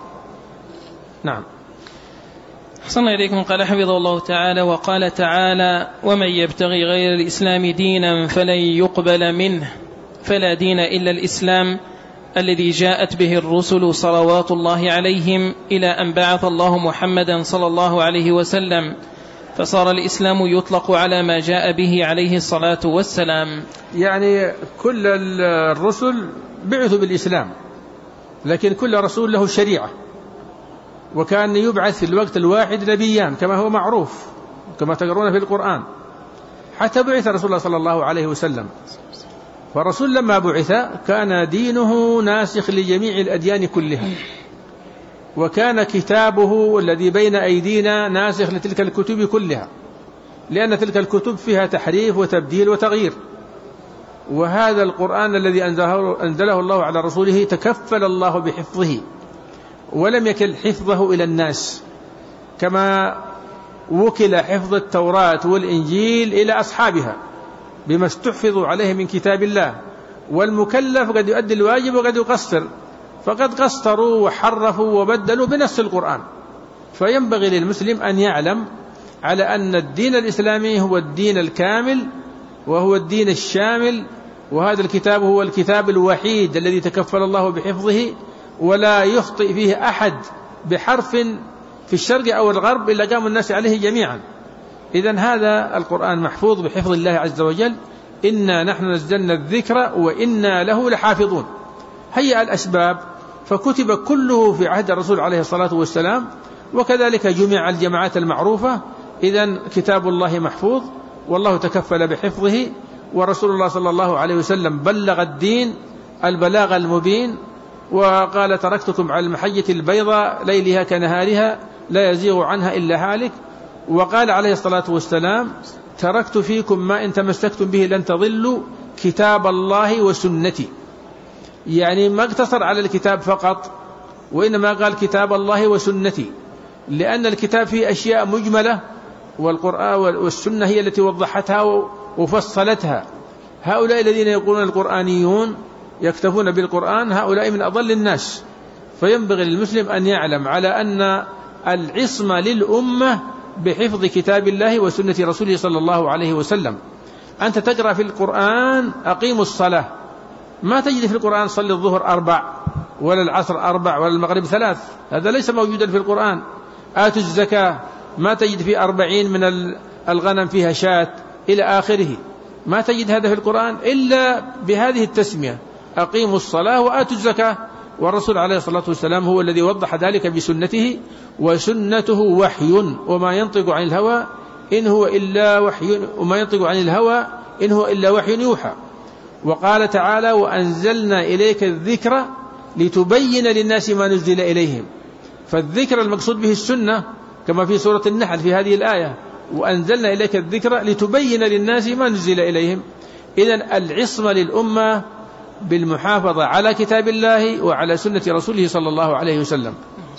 نعم. أحسن إليكم. قال حفظه الله تعالى: وقال تعالى: ومن يبتغي غير الإسلام دينا فلن يقبل منه فلا دين إلا الإسلام الذي جاءت به الرسل صلوات الله عليهم إلى أن بعث الله محمدا صلى الله عليه وسلم، فصار الإسلام يطلق على ما جاء به عليه الصلاة والسلام. يعني كل الرسل بعثوا بالإسلام، لكن كل رسول له شريعة، وكان يبعث في الوقت الواحد نبيان كما هو معروف كما تقرون في القرآن، حتى بعث رسول الله صلى الله عليه وسلم. فالرسول لما بعث كان دينه ناسخ لجميع الأديان كلها، وكان كتابه الذي بين أيدينا ناسخ لتلك الكتب كلها، لأن تلك الكتب فيها تحريف وتبديل وتغيير. وهذا القرآن الذي أنزله الله على رسوله تكفل الله بحفظه، ولم يكل حفظه إلى الناس كما وكل حفظ التوراة والإنجيل إلى أصحابها بما استحفظوا عليه من كتاب الله. والمكلف قد يؤدي الواجب وقد يقصر، فقد قصروا وحرفوا وبدلوا بنص القرآن. فينبغي للمسلم أن يعلم على أن الدين الإسلامي هو الدين الكامل وهو الدين الشامل، وهذا الكتاب هو الكتاب الوحيد الذي تكفل الله بحفظه، ولا يخطئ فيه أحد بحرف في الشرق أو الغرب إلا قام الناس عليه جميعا. إذن هذا القرآن محفوظ بحفظ الله عز وجل: إنا نحن نزلنا الذكر وإنا له لحافظون. هيئ الأسباب فكتب كله في عهد الرسول عليه الصلاة والسلام، وكذلك جمع الجماعات المعروفة. إذن كتاب الله محفوظ والله تكفل بحفظه، ورسول الله صلى الله عليه وسلم بلغ الدين البلاغ المبين، وقال: تركتكم على المحجة البيضاء ليلها كنهارها لا يزيغ عنها إلا هالك. وقال عليه الصلاة والسلام: تركت فيكم ما إن تمسكتم به لن تضلوا كتاب الله وسنتي. يعني ما اقتصر على الكتاب فقط، وإنما قال كتاب الله وسنتي، لأن الكتاب فيه أشياء مجملة، والقرآن والسنة هي التي وضحتها وفصلتها. هؤلاء الذين يقولون القرآنيون يكتفون بالقرآن هؤلاء من أضل الناس. فينبغي للمسلم أن يعلم على أن العصمة للأمة بحفظ كتاب الله وسنة رسوله صلى الله عليه وسلم. أنت تقرأ في القرآن: أقيموا الصلاة، ما تجد في القرآن صلي الظهر أربع ولا العصر أربع ولا المغرب ثلاث، هذا ليس موجودا في القرآن. آتوا الزكاة، ما تجد في أربعين من الغنم فيها شاة إلى آخره، ما تجد هذا في القرآن إلا بهذه التسمية: أقيموا الصلاة وآتوا الزكاة. والرسول عليه الصلاة والسلام هو الذي وضح ذلك بسنته، وسنته وحي وما ينطق عن الهوى إن هو إلا وحي وما ينطق عن الهوى إن هو إلا وحي يوحى. وقال تعالى: وأنزلنا إليك الذكر لتبين للناس ما نزل إليهم. فالذكر المقصود به السنة كما في سورة النحل في هذه الآية: وأنزلنا إليك الذكر لتبين للناس ما نزل إليهم. إذن العصمة للأمة بالمحافظة على كتاب الله وعلى سنة رسوله صلى الله عليه وسلم.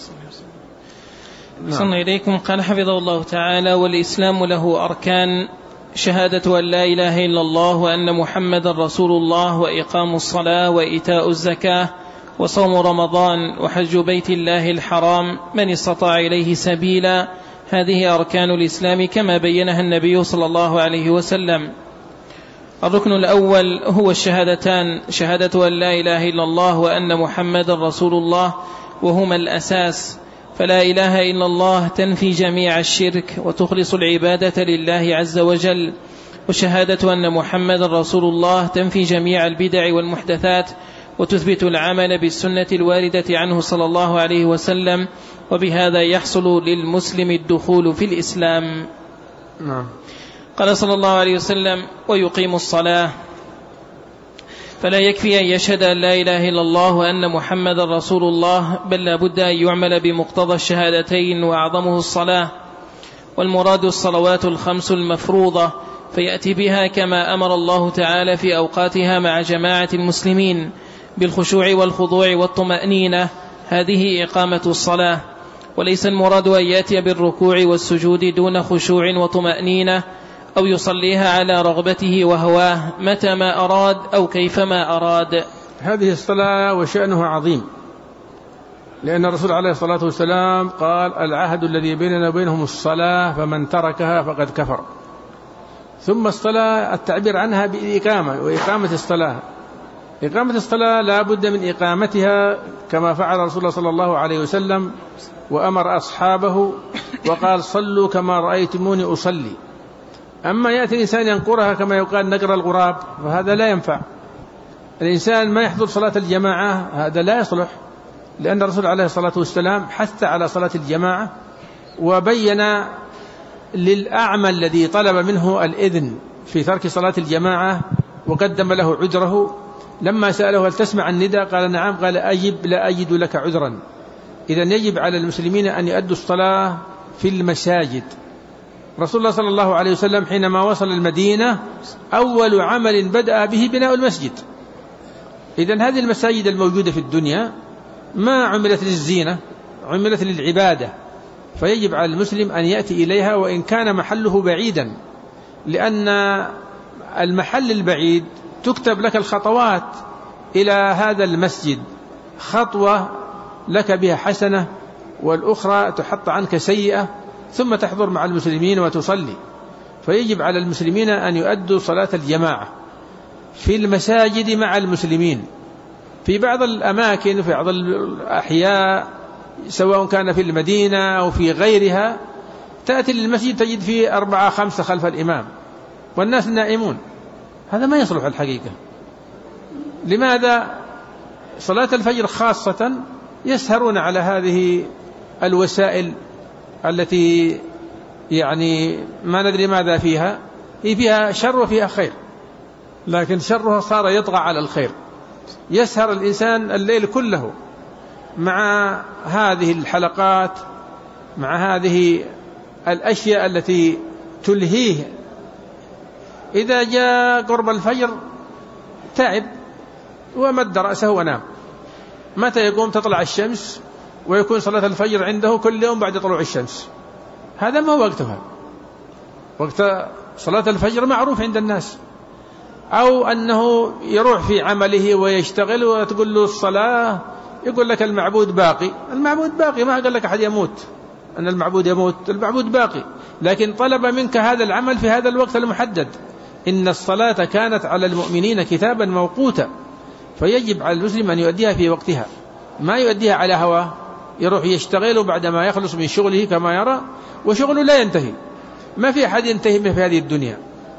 صلى إليكم. قال حفظه الله تعالى: والإسلام له أركان: شهادة أن لا إله إلا الله وأن محمد رسول الله، وإقام الصلاة، وإيتاء الزكاة، وصوم رمضان، وحج بيت الله الحرام من استطاع إليه سبيلا. هذه أركان الإسلام كما بينها النبي صلى الله عليه وسلم. الركن الأول هو الشهادتان: شهادة أن لا إله إلا الله وأن محمد رسول الله، وهما الأساس، فلا إله إلا الله تنفي جميع الشرك وتخلص العبادة لله عز وجل، وشهادة أن محمد رسول الله تنفي جميع البدع والمحدثات وتثبت العمل بالسنة الواردة عنه صلى الله عليه وسلم، وبهذا يحصل للمسلم الدخول في الإسلام. نعم. قال صلى الله عليه وسلم: ويقيم الصلاة، فلا يكفي أن يشهد أن لا إله إلا الله وأن محمد رسول الله، بل لا بد أن يعمل بمقتضى الشهادتين، وأعظمه الصلاة، والمراد الصلوات الخمس المفروضة، فيأتي بها كما أمر الله تعالى في أوقاتها مع جماعة المسلمين بالخشوع والخضوع والطمأنينة. هذه إقامة الصلاة. وليس المراد أن يأتي بالركوع والسجود دون خشوع وطمأنينة، أو يصليها على رغبته وهواه متى ما أراد أو كيفما أراد. هذه الصلاة وشأنها عظيم، لأن الرسول عليه الصلاة والسلام قال: العهد الذي بيننا وبينهم الصلاة، فمن تركها فقد كفر. ثم الصلاة التعبير عنها بالإقامة، وإقامة الصلاة، إقامة الصلاة لا بد من إقامتها كما فعل رسول الله صلى الله عليه وسلم، وأمر أصحابه وقال: صلوا كما رأيتموني أصلي. أما يأتي الإنسان ينقرها كما يقال نقر الغراب، فهذا لا ينفع. الإنسان ما يحضر صلاة الجماعة، هذا لا يصلح، لأن الرسول عليه الصلاة والسلام حث على صلاة الجماعة، وبين للأعمى الذي طلب منه الإذن في ترك صلاة الجماعة وقدم له عذره، لما سأله: هل تسمع النداء؟ قال: نعم. قال: أجب، لا أجد لك عذرا. إذن يجب على المسلمين أن يؤدوا الصلاة في المساجد. رسول الله صلى الله عليه وسلم حينما وصل المدينة أول عمل بدأ به بناء المسجد. إذن هذه المساجد الموجودة في الدنيا ما عملت للزينة، عملت للعبادة، فيجب على المسلم أن يأتي إليها وإن كان محله بعيدا، لأن المحل البعيد تكتب لك الخطوات إلى هذا المسجد، خطوة لك بها حسنة والأخرى تحط عنك سيئة، ثم تحضر مع المسلمين وتصلي. فيجب على المسلمين أن يؤدوا صلاة الجماعة في المساجد مع المسلمين. في بعض الأماكن، في بعض الأحياء، سواء كان في المدينة أو في غيرها، تأتي للمسجد تجد فيه أربعة خمسة خلف الإمام والناس نائمون. هذا ما يصلح الحقيقة. لماذا؟ صلاة الفجر خاصة يسهرون على هذه الوسائل التي يعني ما ندري ماذا فيها، هي فيها شر وفيها خير، لكن شرها صار يطغى على الخير. يسهر الإنسان الليل كله مع هذه الحلقات، مع هذه الأشياء التي تلهيه. إذا جاء قرب الفجر تعب ومد رأسه ونام. متى يقوم؟ تطلع الشمس، ويكون صلاة الفجر عنده كل يوم بعد طلوع الشمس. هذا ما هو وقتها. وقت صلاة الفجر معروف عند الناس. أو أنه يروح في عمله ويشتغل وتقول له الصلاة، يقول لك المعبود باقي. المعبود باقي، ما قال لك أحد يموت أن المعبود يموت، المعبود باقي، لكن طلب منك هذا العمل في هذا الوقت المحدد. إن الصلاة كانت على المؤمنين كتابا موقوتا، فيجب على المسلم أن يؤديها في وقتها، ما يؤديها على هواه، يروح يشتغل بعدما يخلص من شغله كما يرى، وشغله لا ينتهي. ما في أحد ينتهي منه في هذه الدنيا.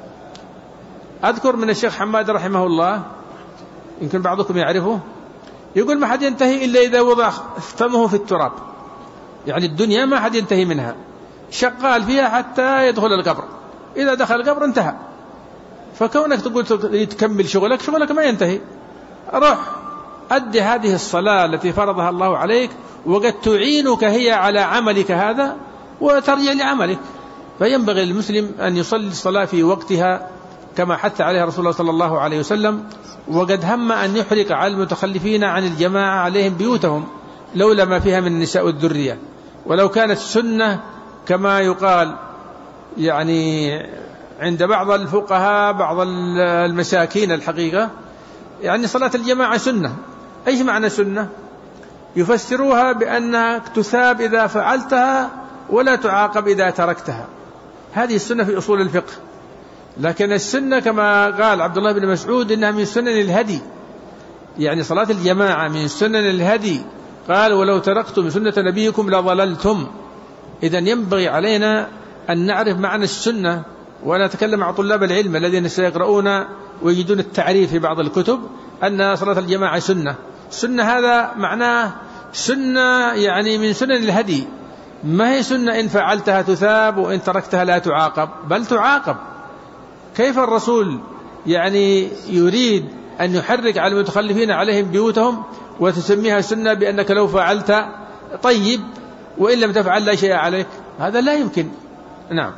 أذكر من الشيخ حماد رحمه الله، يمكن بعضكم يعرفه، يقول ما حد ينتهي إلا إذا وضع فمه في التراب. يعني الدنيا ما حد ينتهي منها، شغال فيها حتى يدخل القبر. إذا دخل القبر انتهى. فكونك تقول تكمل شغلك، شغلك ما ينتهي. روح أدي هذه الصلاة التي فرضها الله عليك، وقد تعينك هي على عملك هذا، وترجع لعملك. فينبغي للمسلم أن يصلي الصلاة في وقتها كما حث عليه رسول الله صلى الله عليه وسلم، وقد هم أن يحرق على المتخلفين عن الجماعة عليهم بيوتهم لولا ما فيها من النساء والذرية. ولو كانت سنة كما يقال يعني عند بعض الفقهاء بعض المساكين الحقيقة، يعني صلاة الجماعة سنة. أيش معنى سنة؟ يفسروها بأنك تثاب إذا فعلتها ولا تعاقب إذا تركتها، هذه السنة في أصول الفقه. لكن السنة كما قال عبد الله بن مسعود إنها من سنن الهدي، يعني صلاة الجماعة من سنن الهدي، قال ولو تركتم سنة نبيكم لضللتم. إذن ينبغي علينا أن نعرف معنى السنة، وأنا أتكلم مع طلاب العلم الذين سيقرؤون ويجدون التعريف في بعض الكتب أن صلاة الجماعة سنة. سنة هذا معناه سنة يعني من سنن الهدي، ما هي سنة إن فعلتها تثاب وإن تركتها لا تعاقب، بل تعاقب. كيف الرسول يعني يريد أن يحرك على المتخلفين عليهم بيوتهم وتسميها سنة بأنك لو فعلت طيب وإن لم تفعل لا شيء عليك؟ هذا لا يمكن. نعم.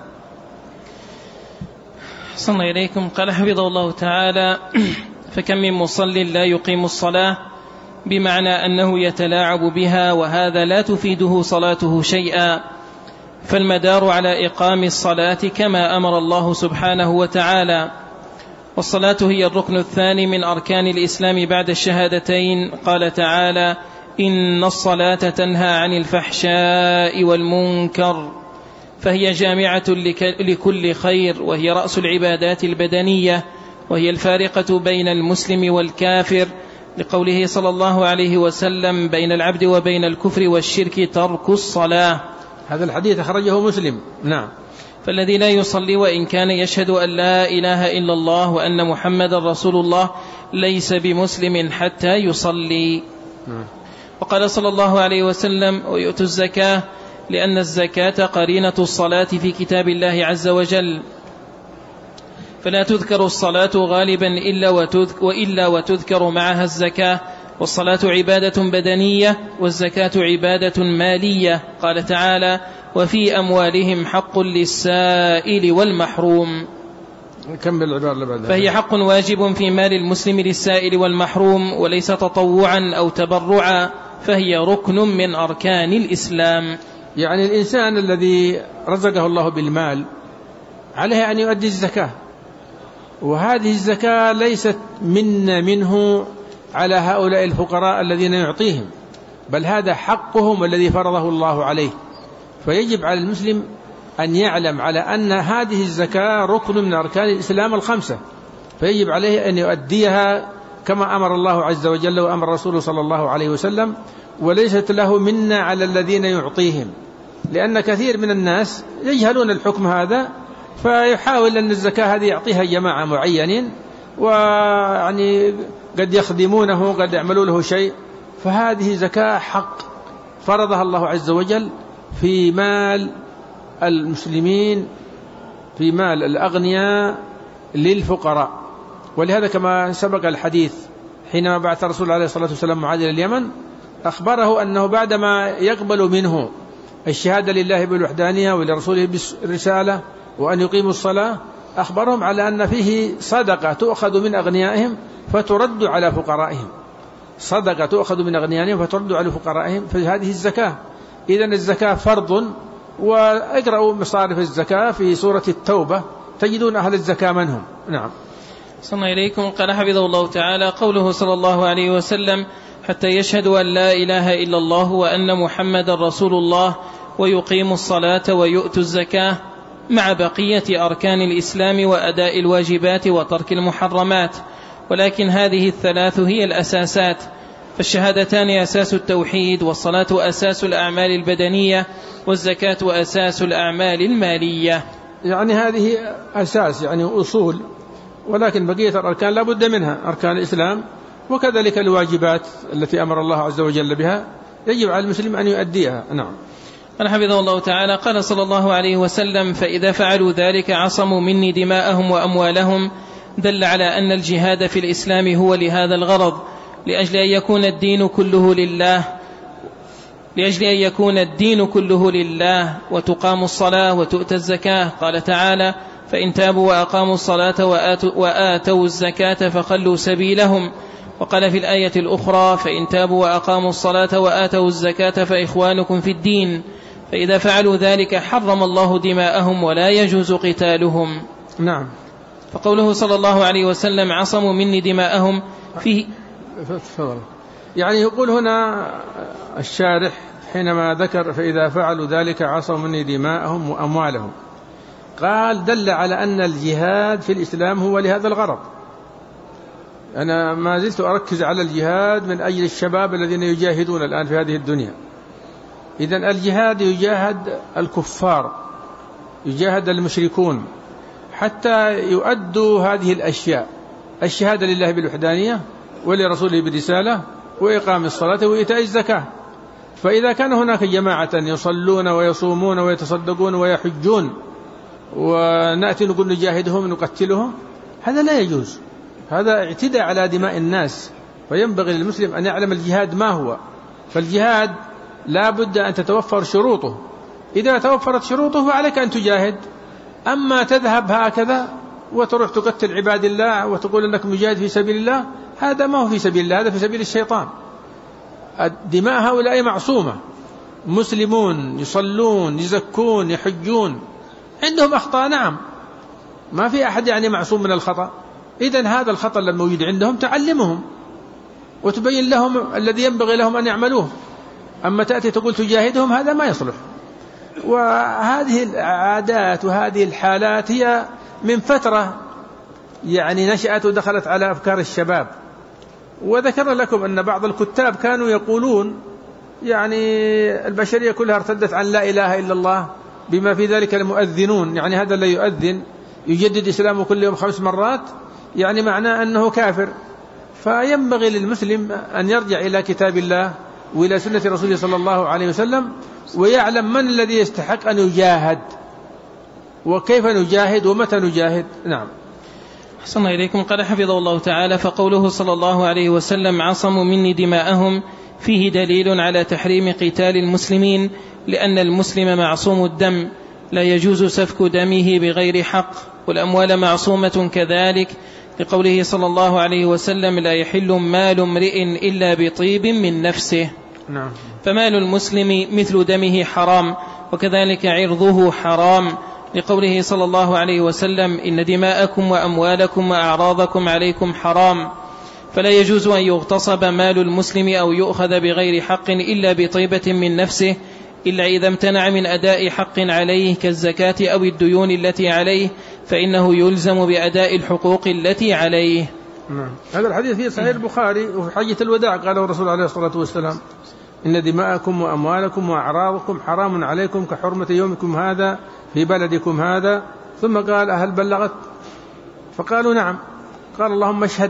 صلى الله إليكم. قال حفظه الله تعالى: فكم من مصل لا يقيم الصلاة، بمعنى أنه يتلاعب بها، وهذا لا تفيده صلاته شيئا، فالمدار على إقام الصلاة كما أمر الله سبحانه وتعالى. والصلاة هي الركن الثاني من أركان الإسلام بعد الشهادتين. قال تعالى: إن الصلاة تنهى عن الفحشاء والمنكر، فهي جامعة لكل خير، وهي رأس العبادات البدنية، وهي الفارقة بين المسلم والكافر، لقوله صلى الله عليه وسلم: بين العبد وبين الكفر والشرك ترك الصلاة. هذا الحديث أخرجه مسلم. نعم. فالذي لا يصلي وإن كان يشهد أن لا إله إلا الله وأن محمد رسول الله ليس بمسلم حتى يصلي. نعم. وقال صلى الله عليه وسلم: ويؤتوا الزكاة، لأن الزكاة قرينة الصلاة في كتاب الله عز وجل، فلا تذكر الصلاة غالبا إلا وتذكر, وإلا وتذكر معها الزكاة. والصلاة عبادة بدنية، والزكاة عبادة مالية. قال تعالى: وفي أموالهم حق للسائل والمحروم. كمل العبارة اللي بعدها. فهي حق واجب في مال المسلم للسائل والمحروم، وليس تطوعا أو تبرعا، فهي ركن من أركان الإسلام. يعني الإنسان الذي رزقه الله بالمال عليه أن يؤدي الزكاة، وهذه الزكاة ليست من منه على هؤلاء الفقراء الذين يعطيهم، بل هذا حقهم الذي فرضه الله عليه. فيجب على المسلم أن يعلم على أن هذه الزكاة ركن من أركان الإسلام الخمسة، فيجب عليه أن يؤديها كما أمر الله عز وجل وأمر رسوله صلى الله عليه وسلم، وليست له منا على الذين يعطيهم، لأن كثير من الناس يجهلون الحكم هذا، فيحاول أن الزكاة هذه يعطيها جماعة معينين، ويعني قد يخدمونه قد يعملوا له شيء، فهذه زكاة حق فرضها الله عز وجل في مال المسلمين، في مال الأغنياء للفقراء. ولهذا كما سبق الحديث حينما بعث الرسول عليه الصلاة والسلام معاذ إلى اليمن، أخبره أنه بعدما يقبل منه الشهادة لله بالوحدانية ولرسوله بالرسالة وأن يقيموا الصلاة، أخبرهم على أن فيه صدقة تؤخذ من أغنيائهم فترد على فقرائهم، صدقة تؤخذ من أغنيائهم فترد على فقرائهم، فهذه الزكاة. إذن الزكاة فرض. وأقرأوا مصارف الزكاة في سورة التوبة تجدون أهل الزكاة من هم. نعم. صلى الله إليكم. قال حفظه الله تعالى: قوله صلى الله عليه وسلم: حتى يشهدوا أن لا إله إلا الله وأن محمد رسول الله ويقيموا الصلاة ويؤتوا الزكاة، مع بقية أركان الإسلام وأداء الواجبات وترك المحرمات. ولكن هذه الثلاث هي الأساسات، فالشهادتان أساس التوحيد، والصلاة أساس الأعمال البدنية، والزكاة أساس الأعمال المالية. يعني هذه أساس يعني أصول، ولكن بقية الأركان لا بد منها، أركان الإسلام، وكذلك الواجبات التي أمر الله عز وجل بها يجب على المسلم أن يؤديها. نعم. قال حفظه الله تعالى: قال صلى الله عليه وسلم: فإذا فعلوا ذلك عصموا مني دماءهم وأموالهم. دل على أن الجهاد في الإسلام هو لهذا الغرض، لأجل أن يكون الدين كله لله لأجل أن يكون الدين كله لله وتقام الصلاة وتؤتى الزكاة. قال تعالى: فإن تابوا وأقاموا الصلاة وآتوا, وآتوا الزكاة فخلوا سبيلهم. وقال في الآية الأخرى فإن تابوا وأقاموا الصلاة وآتوا الزكاة فإخوانكم في الدين، فإذا فعلوا ذلك حرم الله دماءهم ولا يجوز قتالهم. نعم. فقوله صلى الله عليه وسلم عصموا مني دماءهم فيه يعني يقول هنا الشارح حينما ذكر فإذا فعلوا ذلك عصموا مني دماءهم وأموالهم، قال دل على أن الجهاد في الإسلام هو لهذا الغرض. أنا ما زلت أركز على الجهاد من أجل الشباب الذين يجاهدون الآن في هذه الدنيا. إذن الجهاد يجاهد الكفار، يجاهد المشركون حتى يؤدوا هذه الأشياء: الشهادة لله بالوحدانية ولرسوله بالرسالة وإقام الصلاة وإيتاء الزكاة. فإذا كان هناك جماعة يصلون ويصومون ويتصدقون ويحجون ونأتي نقول نجاهدهم نقتلهم، هذا لا يجوز، هذا اعتداء على دماء الناس. فينبغي للمسلم أن يعلم الجهاد ما هو. فالجهاد لا بد أن تتوفر شروطه، إذا توفرت شروطه فعليك أن تجاهد. أما تذهب هكذا وتروح تقتل عباد الله وتقول أنك مجاهد في سبيل الله، هذا ما هو في سبيل الله، هذا في سبيل الشيطان. الدماء هؤلاء معصومة، مسلمون يصلون يزكون يحجون، عندهم أخطاء نعم، ما في أحد يعني معصوم من الخطأ. إذن هذا الخطأ لما يوجد عندهم تعلمهم وتبين لهم الذي ينبغي لهم أن يعملوه. أما تأتي تقول تجاهدهم، هذا ما يصلح. وهذه العادات وهذه الحالات هي من فترة يعني نشأت ودخلت على أفكار الشباب. وذكر لكم أن بعض الكتاب كانوا يقولون يعني البشرية كلها ارتدت عن لا إله إلا الله، بما في ذلك المؤذنون، يعني هذا اللي يؤذن يجدد إسلامه كل يوم خمس مرات، يعني معناه أنه كافر. فينبغي للمسلم أن يرجع إلى كتاب الله وإلى سنة رسوله صلى الله عليه وسلم، ويعلم من الذي يستحق أن يجاهد وكيف نجاهد ومتى نجاهد. نعم. أحسن إليكم. قال حفظه الله تعالى: فقوله صلى الله عليه وسلم عصموا مني دماءهم فيه دليل على تحريم قتال المسلمين، لأن المسلم معصوم الدم لا يجوز سفك دمه بغير حق، والأموال معصومة كذلك، لقوله صلى الله عليه وسلم لا يحل مال امرئ إلا بطيب من نفسه. نعم. فمال المسلم مثل دمه حرام، وكذلك عرضه حرام، لقوله صلى الله عليه وسلم إن دماءكم وأموالكم وأعراضكم عليكم حرام. فلا يجوز أن يغتصب مال المسلم أو يؤخذ بغير حق إلا بطيبة من نفسه، إلا إذا امتنع من أداء حق عليه كالزكاة أو الديون التي عليه، فإنه يلزم بأداء الحقوق التي عليه. نعم. هذا الحديث في صحيح البخاري وفي حجة الوداع قاله الرسول عليه الصلاة والسلام: إن دماءكم وأموالكم وأعراضكم حرام عليكم كحرمة يومكم هذا في بلدكم هذا. ثم قال: هل بلغت؟ فقالوا: نعم. قال: اللهم اشهد.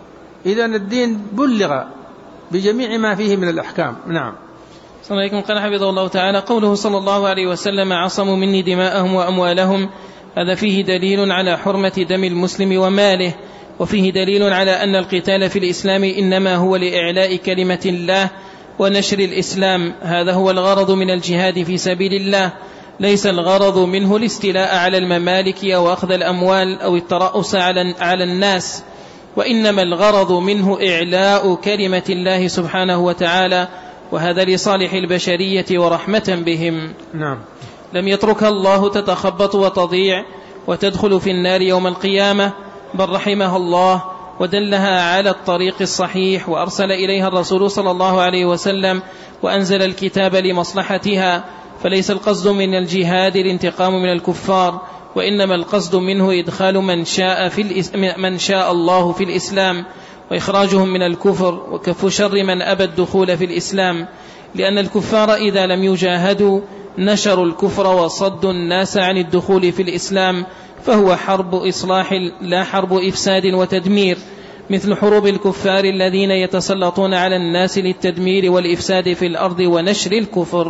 إذن الدين بلغ بجميع ما فيه من الأحكام. نعم. صلى الله عليه وسلم. قال حفظه الله تعالى: قوله صلى الله عليه وسلم عصموا مني دماءهم وأموالهم، هذا فيه دليل على حرمة دم المسلم وماله، وفيه دليل على أن القتال في الإسلام إنما هو لإعلاء كلمة الله ونشر الإسلام. هذا هو الغرض من الجهاد في سبيل الله، ليس الغرض منه الاستيلاء على الممالك أو أخذ الأموال أو الترأس على الناس، وإنما الغرض منه إعلاء كلمة الله سبحانه وتعالى، وهذا لصالح البشرية ورحمة بهم. نعم. لم يترك الله تتخبط وتضيع وتدخل في النار يوم القيامة، بل رحمها الله ودلها على الطريق الصحيح، وأرسل إليها الرسول صلى الله عليه وسلم وأنزل الكتاب لمصلحتها. فليس القصد من الجهاد الانتقام من الكفار، وإنما القصد منه إدخال من شاء, في من شاء الله في الإسلام، وإخراجهم من الكفر، وكف شر من أبى الدخول في الإسلام، لأن الكفار إذا لم يجاهدوا نشروا الكفر وصدوا الناس عن الدخول في الإسلام، فهو حرب إصلاح لا حرب إفساد وتدمير، مثل حروب الكفار الذين يتسلطون على الناس للتدمير والإفساد في الأرض ونشر الكفر.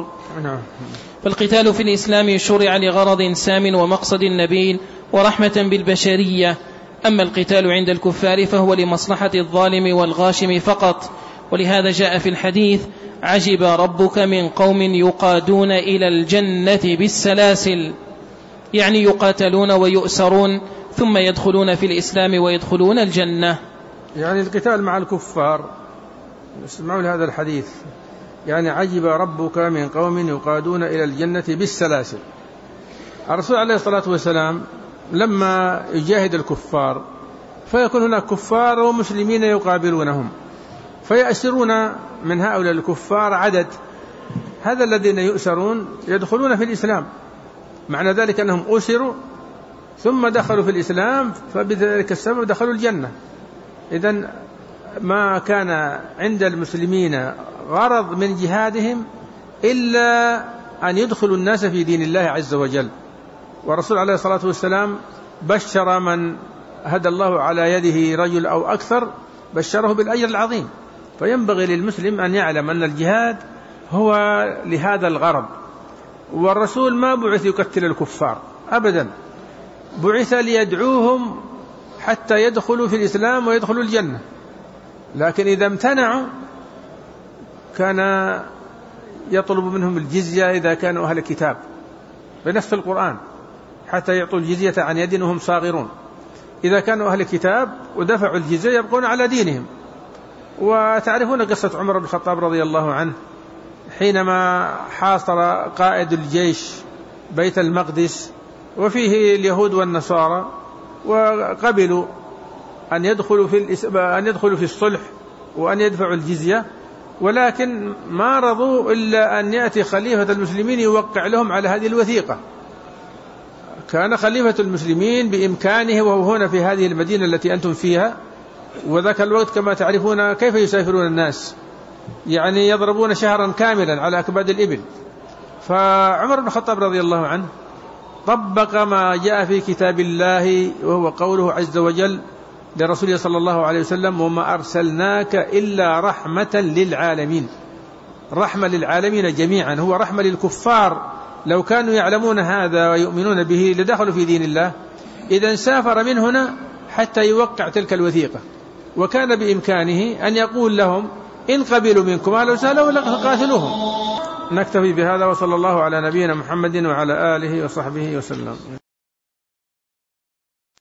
فالقتال في الإسلام شرع لغرض سام ومقصد نبيل ورحمة بالبشرية. أما القتال عند الكفار فهو لمصلحة الظالم والغاشم فقط. ولهذا جاء في الحديث: عجب ربك من قوم يقادون إلى الجنة بالسلاسل. يعني يقاتلون ويؤسرون ثم يدخلون في الإسلام ويدخلون الجنة. يعني القتال مع الكفار. اسمعوا لهذا الحديث، يعني عجب ربك من قوم يقادون إلى الجنة بالسلاسل. الرسول عليه الصلاة والسلام لما يجاهد الكفار فيكون هناك كفار ومسلمين يقابلونهم، فيأسرون من هؤلاء الكفار عدد، هذا الذين يؤسرون يدخلون في الإسلام، معنى ذلك أنهم أسروا ثم دخلوا في الإسلام، فبذلك السبب دخلوا الجنة. إذن ما كان عند المسلمين غرض من جهادهم إلا أن يدخلوا الناس في دين الله عز وجل. والرسول عليه الصلاة والسلام بشر من هدى الله على يده رجل أو أكثر، بشره بالأجر العظيم. فينبغي للمسلم أن يعلم أن الجهاد هو لهذا الغرض. والرسول ما بعث يقتل الكفار أبدا، بعث ليدعوهم حتى يدخلوا في الإسلام ويدخلوا الجنة. لكن إذا امتنعوا كان يطلب منهم الجزية إذا كانوا أهل الكتاب بنص القرآن، حتى يعطوا الجزية عن يد وهم صاغرون. إذا كانوا أهل الكتاب ودفعوا الجزية يبقون على دينهم. وتعرفون قصة عمر بن الخطاب رضي الله عنه حينما حاصر قائد الجيش بيت المقدس وفيه اليهود والنصارى، وقبلوا أن يدخلوا في أن يدخلوا في الصلح وأن يدفعوا الجزية، ولكن ما رضوا إلا أن يأتي خليفة المسلمين يوقع لهم على هذه الوثيقة. كان خليفة المسلمين بإمكانه وهو هنا في هذه المدينة التي أنتم فيها، وذاك الوقت كما تعرفون كيف يسافرون الناس، يعني يضربون شهرا كاملا على أكباد الإبل. فعمر بن الخطاب رضي الله عنه طبق ما جاء في كتاب الله، وهو قوله عز وجل لرسوله صلى الله عليه وسلم: وما أرسلناك إلا رحمة للعالمين. رحمة للعالمين جميعا، هو رحمة للكفار. لو كانوا يعلمون هذا ويؤمنون به لدخلوا في دين الله. إذا سافر من هنا حتى يوقع تلك الوثيقة، وكان بإمكانه أن يقول لهم: إن قبلوا منكم أهلا وسهلا ولا قاتلوهم. نكتفي بهذا، وصلى الله على نبينا محمد وعلى آله وصحبه وسلم.